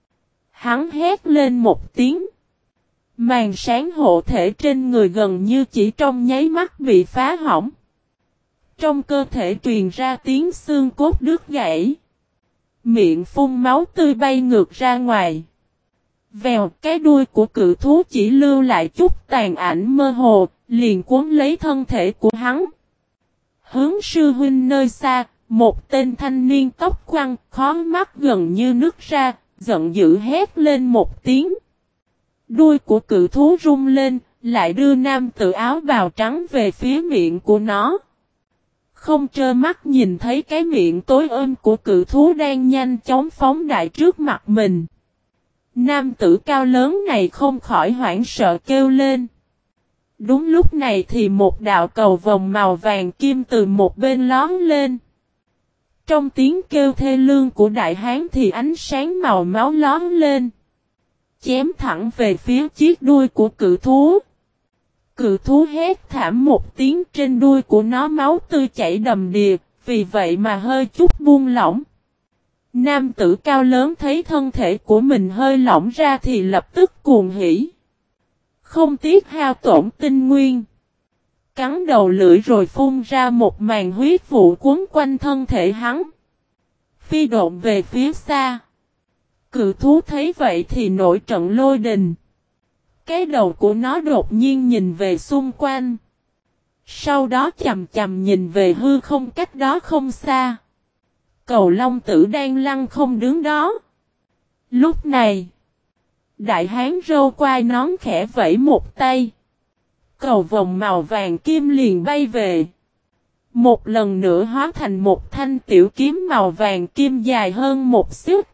Hắn hét lên một tiếng. Màn sáng hộ thể trên người gần như chỉ trong nháy mắt bị phá hỏng. Trong cơ thể truyền ra tiếng xương cốt đứt gãy. Miệng phun máu tươi bay ngược ra ngoài. Vèo, cái đuôi của cự thú chỉ lưu lại chút tàn ảnh mơ hồ, liền cuốn lấy thân thể của hắn. Hướng sư huynh nơi xa, một tên thanh niên tóc quăn, khó mắt gần như nứt ra, giận dữ hét lên một tiếng. Đuôi của cự thú rung lên, lại đưa nam tử áo bào trắng về phía miệng của nó. Không trơ mắt nhìn thấy cái miệng tối ôm của cự thú đang nhanh chóng phóng đại trước mặt mình. Nam tử cao lớn này không khỏi hoảng sợ kêu lên. Đúng lúc này thì một đạo cầu vồng màu vàng kim từ một bên lóm lên. Trong tiếng kêu thê lương của đại hán thì ánh sáng màu máu lóm lên, chém thẳng về phía chiếc đuôi của cự thú. Cự thú hét thảm một tiếng, trên đuôi của nó máu tươi chảy đầm đìa, vì vậy mà hơi chút buông lỏng. Nam tử cao lớn thấy thân thể của mình hơi lỏng ra thì lập tức cuồng hỉ. Không tiếc hao tổn tinh nguyên, cắn đầu lưỡi rồi phun ra một màn huyết vụ cuốn quanh thân thể hắn, phi độn về phía xa. Cự thú thấy vậy thì nổi trận lôi đình. Cái đầu của nó đột nhiên nhìn về xung quanh, sau đó chầm chầm nhìn về hư không cách đó không xa. Cầu Long Tử đang lăn không đứng đó. Lúc này, đại hán râu quai nón khẽ vẫy một tay. Cầu vồng màu vàng kim liền bay về. Một lần nữa hóa thành một thanh tiểu kiếm màu vàng kim dài hơn một xíu.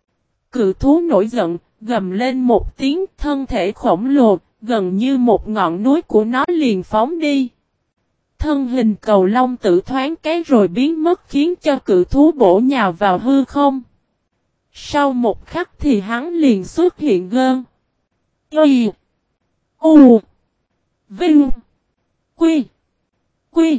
Cự thú nổi giận, gầm lên một tiếng, thân thể khổng lồ, gần như một ngọn núi của nó liền phóng đi. Thân hình Cầu Long Tử thoáng cái rồi biến mất khiến cho cự thú bổ nhào vào hư không. Sau một khắc thì hắn liền xuất hiện gơn. Y. U. Vinh. Quy. Quy.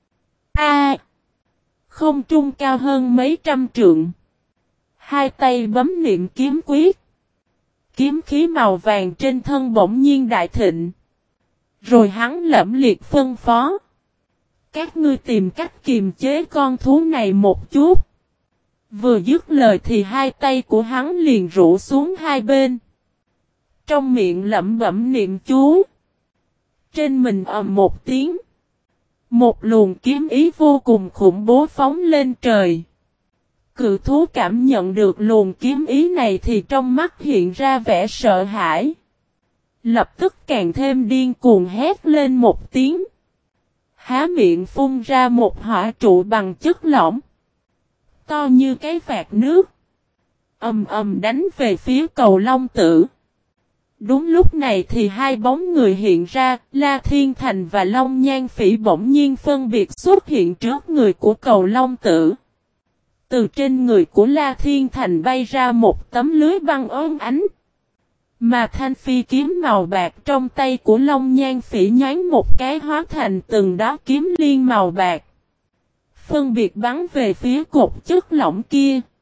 A. Không trung cao hơn mấy trăm trượng. Hai tay bấm niệm kiếm quyết. Kiếm khí màu vàng trên thân bỗng nhiên đại thịnh. Rồi hắn lẫm liệt phân phó. Các ngươi tìm cách kiềm chế con thú này một chút. Vừa dứt lời thì hai tay của hắn liền rũ xuống hai bên. Trong miệng lẩm bẩm niệm chú. Trên mình ầm một tiếng. Một luồng kiếm ý vô cùng khủng bố phóng lên trời. Cự thú cảm nhận được luồng kiếm ý này thì trong mắt hiện ra vẻ sợ hãi. Lập tức càng thêm điên cuồng hét lên một tiếng. Há miệng phun ra một hỏa trụ bằng chất lỏng. To như cái vạt nước. Ầm ầm đánh về phía cầu Long Tử. Đúng lúc này thì hai bóng người hiện ra, La Thiên Thành và Long Nhan Phỉ bỗng nhiên phân biệt xuất hiện trước người của cầu Long Tử. Từ trên người của La Thiên Thành bay ra một tấm lưới băng óng ánh. Mà thanh phi kiếm màu bạc trong tay của Long Nhan Phỉ nhoáng một cái hóa thành từng đó kiếm liên màu bạc. Phân biệt bắn về phía cột chất lỏng kia.